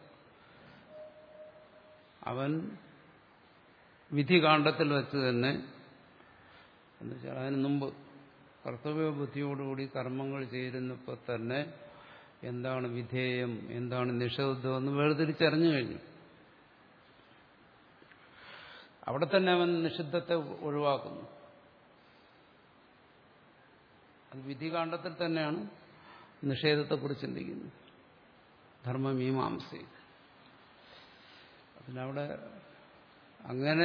അവൻ വിധികാണ്ഡത്തിൽ വെച്ച് തന്നെ, എന്നുവെച്ചാൽ അതിന് മുമ്പ് കർത്തവ്യ ബുദ്ധിയോടുകൂടി കർമ്മങ്ങൾ ചേരുന്നപ്പോൾ തന്നെ എന്താണ് വിധേയം, എന്താണ് നിഷിദ്ധം എന്ന് വേർതിരിച്ചറിഞ്ഞു കഴിഞ്ഞു. അവിടെ തന്നെ അവൻ നിഷിദ്ധത്തെ ഒഴിവാക്കുന്നു. അത് വിധികാണ്ഡത്തിൽ തന്നെയാണ് നിഷേധത്തെക്കുറിച്ച് ചിന്തിക്കുന്നത്, ധർമ്മമീമാംസയിൽ. അതിനവിടെ അങ്ങനെ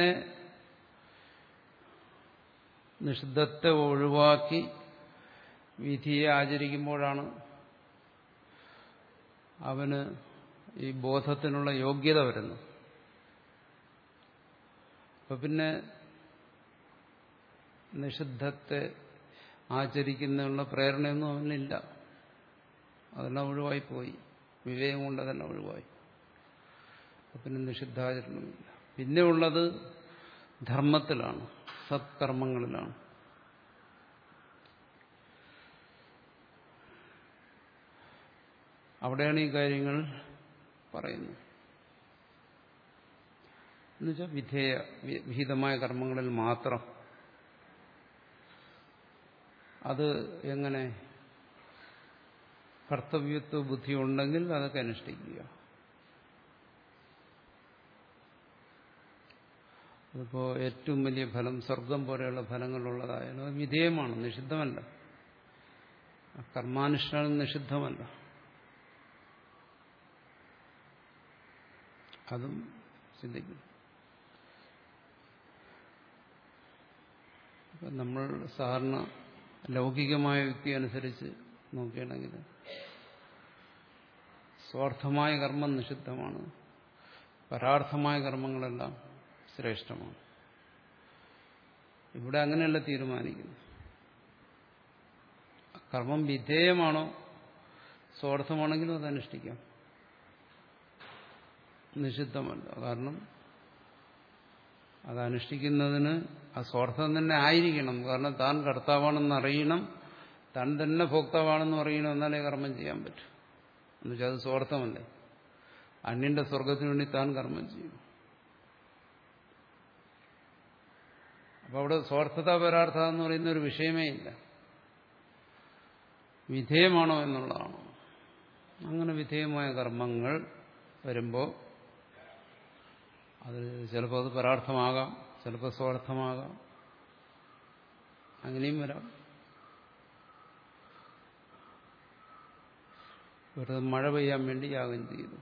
നിഷിദ്ധത്തെ ഒഴിവാക്കി വിധിയെ ആചരിക്കുമ്പോഴാണ് അവന് ഈ ബോധത്തിനുള്ള യോഗ്യത വരുന്നത്. അപ്പൊ പിന്നെ നിഷിദ്ധത്തെ ആചരിക്കുന്നതിനുള്ള പ്രേരണയൊന്നും അവനില്ല. അതെല്ലാം ഒഴിവായിപ്പോയി. വിവേകം കൊണ്ട് അതെല്ലാം ഒഴിവായി. പിന്നെ നിഷിദ്ധാചരണമില്ല. പിന്നെ ഉള്ളത് ധർമ്മത്തിലാണ്, സത്കർമ്മങ്ങളിലാണ്. അവിടെയാണ് ഈ കാര്യങ്ങൾ പറയുന്നത്. എന്നുവെച്ചാൽ വിധേയ വിഹിതമായ കർമ്മങ്ങളിൽ മാത്രം. അത് എങ്ങനെ? കർത്തവ്യത്വ ബുദ്ധി ഉണ്ടെങ്കിൽ അതൊക്കെ അനുഷ്ഠിക്കുക. അതിപ്പോ ഏറ്റവും വലിയ ഫലം സ്വർഗം പോലെയുള്ള ഫലങ്ങളുള്ളതായാലും അത് വിധേയമാണ്, നിഷിദ്ധമല്ല. കർമാനുഷ്ഠാനം നിഷിദ്ധമല്ല. അതും ചിന്തിക്കും. നമ്മൾ സാധാരണ ലൗകികമായ യുക്തി അനുസരിച്ച് നോക്കുകയാണെങ്കിൽ സ്വാർത്ഥമായ കർമ്മം നിഷിദ്ധമാണ്, പരാർത്ഥമായ കർമ്മങ്ങളെല്ലാം ശ്രേഷ്ഠമാണ്. ഇവിടെ അങ്ങനെയല്ല തീരുമാനിക്കുന്നത്. കർമ്മം വിധേയമാണോ സ്വാർത്ഥമാണെങ്കിലും അത് അനുഷ്ഠിക്കാം, നിഷിദ്ധമല്ല. കാരണം അതനുഷ്ഠിക്കുന്നതിന് ആ സ്വാർത്ഥം തന്നെ ആയിരിക്കണം. കാരണം താൻ കർത്താവാണെന്ന് അറിയണം, താൻ തന്നെ ഭോക്താവാണെന്ന് അറിയണം, എന്നാലേ കർമ്മം ചെയ്യാൻ പറ്റും. എന്നുവെച്ചാൽ അത് സ്വാർത്ഥമല്ലേ. അന്യന്റെ സ്വർഗത്തിന് വേണ്ടി താൻ കർമ്മം ചെയ്യും. അപ്പൊ അവിടെ സ്വാർത്ഥത പരാർത്ഥത എന്ന് പറയുന്ന ഒരു വിഷയമേ ഇല്ല. വിധേയമാണോ എന്നുള്ളതാണ്. അങ്ങനെ വിധേയമായ കർമ്മങ്ങൾ വരുമ്പോൾ അത് ചിലപ്പോൾ അത് പരാർത്ഥമാകാം, ചിലപ്പോൾ സ്വാർത്ഥമാകാം, അങ്ങനെയും വരാം. ഒരു മഴ പെയ്യാൻ വേണ്ടി യാഗം ചെയ്തു.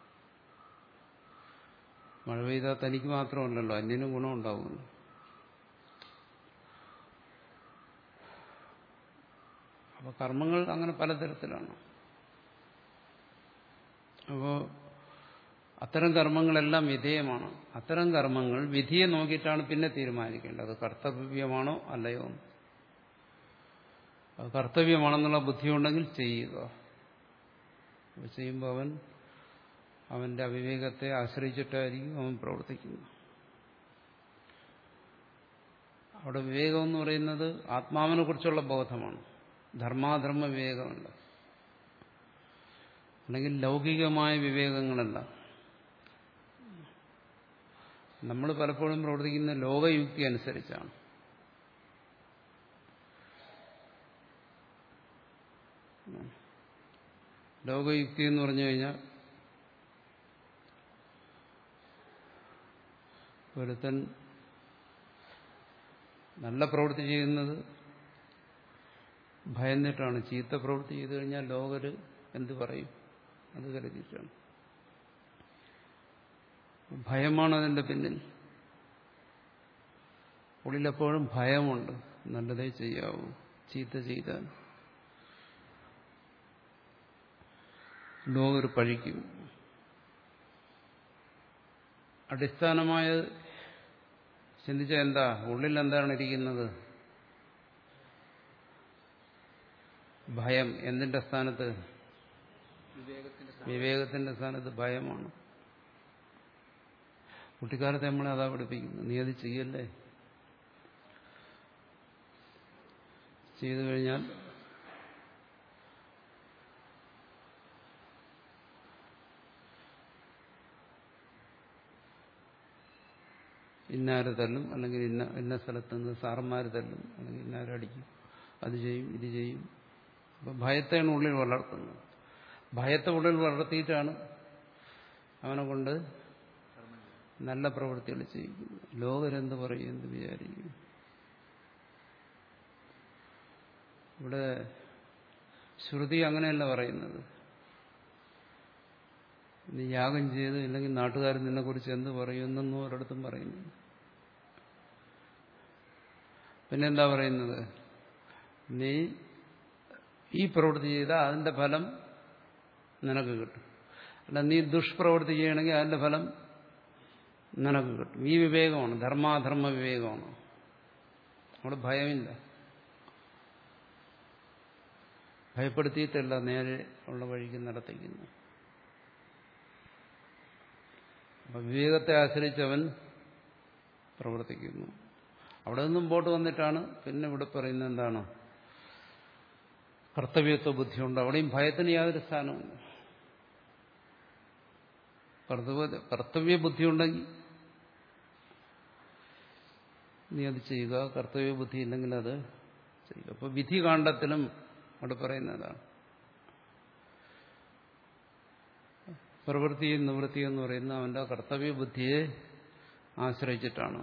മഴ പെയ്താൽ തനിക്ക് മാത്രമല്ലല്ലോ, അന്യനും ഗുണമുണ്ടാവുന്നു. അപ്പോൾ കർമ്മങ്ങൾ അങ്ങനെ പലതരത്തിലാണ്. അപ്പോൾ അത്തരം കർമ്മങ്ങളെല്ലാം വിധേയമാണ്. അത്തരം കർമ്മങ്ങൾ വിധിയെ നോക്കിയിട്ടാണ് പിന്നെ തീരുമാനിക്കേണ്ടത്, കർത്തവ്യമാണോ അല്ലയോ. അത് കർത്തവ്യമാണെന്നുള്ള ബുദ്ധിയുണ്ടെങ്കിൽ ചെയ്യുക. ചെയ്യുമ്പോൾ അവൻ അവന്റെ അവിവേകത്തെ ആശ്രയിച്ചിട്ടായിരിക്കും അവൻ പ്രവർത്തിക്കുന്നത്. അവിടെ വിവേകം എന്ന് പറയുന്നത് ആത്മാവിനെ കുറിച്ചുള്ള ബോധമാണ്, ധർമാധർമ്മ വിവേകമല്ല, അല്ലെങ്കിൽ ലൗകികമായ വിവേകങ്ങളല്ല. നമ്മൾ പലപ്പോഴും പ്രവർത്തിക്കുന്ന ലോകയുക്തി അനുസരിച്ചാണ്. ലോകയുക്തി എന്ന് പറഞ്ഞു കഴിഞ്ഞാൽ ഒരുത്തൻ നല്ല പ്രവൃത്തി ചെയ്യുന്നത് ഭയന്നിട്ടാണ്. ചീത്ത പ്രവൃത്തി ചെയ്തു കഴിഞ്ഞാൽ ലോകര് എന്ത് പറയും അത് കരുതിയിട്ടാണ്. ഭയമാണ് അതിന്റെ പിന്നിൽ. ഉള്ളിലെപ്പോഴും ഭയമുണ്ട്, നല്ലതേ ചെയ്യാവൂ, ചീത്ത ചെയ്താൽ ലോകർ പഴിക്കും. അടിസ്ഥാനമായ ചിന്തിച്ചാൽ എന്താ, ഉള്ളിൽ എന്താണ് ഇരിക്കുന്നത്? ഭയം. എന്തിന്റെ സ്ഥാനത്ത്? വിവേകത്തിന്റെ സ്ഥാനത്ത് ഭയമാണ്. കുട്ടിക്കാലത്ത് നമ്മളെ അതാ പഠിപ്പിക്കുന്നു, നീ അത് ചെയ്യല്ലേ, ചെയ്തു കഴിഞ്ഞാൽ ഇന്നാര് തല്ലും, അല്ലെങ്കിൽ ഇന്ന ഇന്ന സ്ഥലത്ത് നിന്ന് സാറന്മാർ തല്ലും, അല്ലെങ്കിൽ ഇന്നാരടിക്കും, അത് ചെയ്യും, ഇത് ചെയ്യും. അപ്പം ഭയത്തെയാണ് ഉള്ളിൽ വളർത്തുന്നത്. ഭയത്തെ ഉള്ളിൽ വളർത്തിയിട്ടാണ് അവനെ കൊണ്ട് നല്ല പ്രവൃത്തികൾ ചെയ്യിക്കുന്നത്. ലോകരെന്ത് പറയും, എന്ത് വിചാരിക്കും? ഇവിടെ ശ്രുതി അങ്ങനെയല്ല പറയുന്നത്. നീ യാഗം ചെയ്ത് ഇല്ലെങ്കിൽ നാട്ടുകാർ നിന്നെക്കുറിച്ച് എന്ത് പറയുമെന്നൊന്നും ഒരിടത്തും പറയുന്നു. പിന്നെന്താ പറയുന്നത്? നീ ഈ പ്രവൃത്തി ചെയ്താൽ അതിന്റെ ഫലം നിനക്ക് കിട്ടും, അല്ല നീ ദുഷ്പ്രവൃത്തി ചെയ്യണമെങ്കിൽ അതിന്റെ ഫലം നിനക്ക് കിട്ടും. ഈ വിവേകമാണ്, ധർമാധർമ്മ വിവേകമാണ്. അവിടെ ഭയമില്ല. ഭയപ്പെടുത്തിയിട്ടല്ല നേരെ ഉള്ള വഴിക്ക് നടത്തിക്കുന്നു. അപ്പൊ വിവേകത്തെ ആശ്രയിച്ചവൻ പ്രവർത്തിക്കുന്നു. അവിടെ നിന്നും മുമ്പോട്ട് വന്നിട്ടാണ് പിന്നെ ഇവിടെ പറയുന്നത് എന്താണ്? കർത്തവ്യത്വ ബുദ്ധിയുണ്ട്. അവിടെയും ഭയത്തിന് യാതൊരു സ്ഥാനവുമില്ല. കർത്തവ്യ കർത്തവ്യ ബുദ്ധിയുണ്ടെങ്കിൽ നീ അത് ചെയ്യുക, കർത്തവ്യ ബുദ്ധി ഇല്ലെങ്കിൽ അത് ചെയ്യുക. അപ്പൊ വിധി കാണ്ഡത്തിലും അവിടെ പറയുന്നതാണ്. പ്രവൃത്തി നിവൃത്തി എന്ന് പറയുന്ന അവന്റെ കർത്തവ്യ ബുദ്ധിയെ ആശ്രയിച്ചിട്ടാണ്.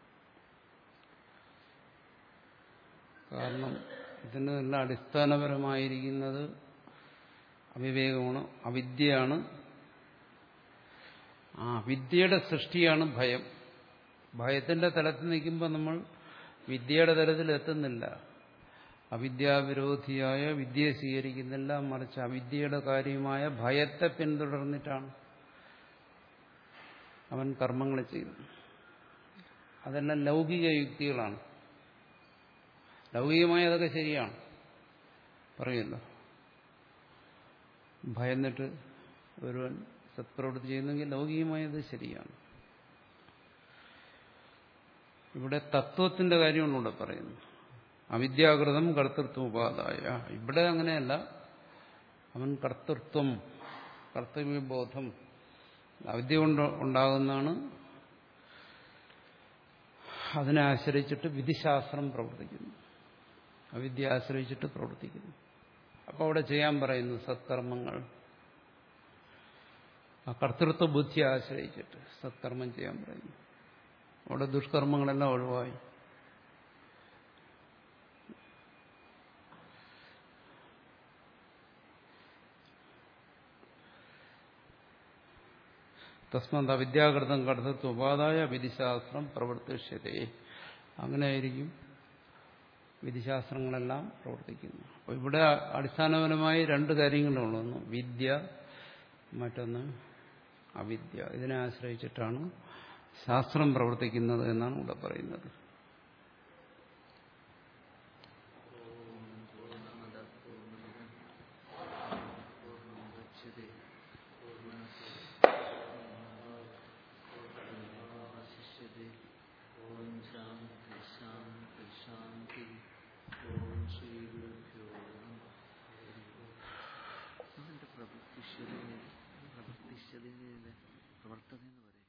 കാരണം ഇതിനെല്ലാം അടിസ്ഥാനപരമായിരിക്കുന്നത് അവിവേകമാണ്, അവിദ്യയാണ്. ആ വിദ്യയുടെ സൃഷ്ടിയാണ് ഭയം. ഭയത്തിന്റെ തലത്തിൽ നിൽക്കുമ്പോൾ നമ്മൾ വിദ്യയുടെ തലത്തിൽ എത്തുന്നില്ല. അവിദ്യാവിരോധിയായ വിദ്യയെ സ്വീകരിക്കുന്നില്ല, മറിച്ച് അവിദ്യയുടെ കാര്യമായ ഭയത്തെ പിന്തുടർന്നിട്ടാണ് അവൻ കർമ്മങ്ങൾ ചെയ്യുന്നത്. അതെല്ലാം ലൗകിക യുക്തികളാണ്. ലൗകികമായി അതൊക്കെ ശരിയാണ്, പറയുമല്ലോ. ഭയന്നിട്ട് ഒരുവൻ സത്പ്രവൃത്തി ചെയ്യുന്നെങ്കിൽ ലൗകികമായി അത് ശരിയാണ്. ഇവിടെ തത്വത്തിന്റെ കാര്യമാണ് ഇവിടെ പറയുന്നത്. അവിദ്യാകൃതം കർത്തൃത്വ ഉപാദായ. ഇവിടെ അങ്ങനെയല്ല. അവൻ കർത്തൃത്വം, കർത്തവ്യബോധം അവിദ്യ കൊണ്ട് ഉണ്ടാകുന്നതാണ്. അതിനെ ആശ്രയിച്ചിട്ട് വിധിശാസ്ത്രം പ്രവർത്തിക്കുന്നു, അവിദ്യ ആശ്രയിച്ചിട്ട് പ്രവർത്തിക്കുന്നു. അപ്പോൾ അവിടെ ചെയ്യാൻ പറയുന്നു സത്കർമ്മങ്ങൾ. ആ കർത്തൃത്വ ബുദ്ധി ആശ്രയിച്ചിട്ട് സത്കർമ്മം ചെയ്യാൻ പറയുന്നു. അവിടെ ദുഷ്കർമ്മങ്ങളെല്ലാം ഒഴിവായി. തസ്മത് അവിദ്യാകൃതം കർത്തൃത്വ ഉപാദായ വിധിശാസ്ത്രം പ്രവർത്തിഷ്യതേ. അങ്ങനെയായിരിക്കും വിധിശാസ്ത്രങ്ങളെല്ലാം പ്രവർത്തിക്കുന്നു. അപ്പോൾ ഇവിടെ അടിസ്ഥാനപരമായി രണ്ട് കാര്യങ്ങളുള്ളൂ. ഒന്ന് വിദ്യ, മറ്റൊന്ന് അവിദ്യ. ഇതിനെ ആശ്രയിച്ചിട്ടാണ് ശാസ്ത്രം പ്രവർത്തിക്കുന്നത് എന്നാണ് ഇവിടെ പറയുന്നത്. പ്രവർത്തതയിലെ പ്രവർത്തത എന്ന് പറയുന്നത്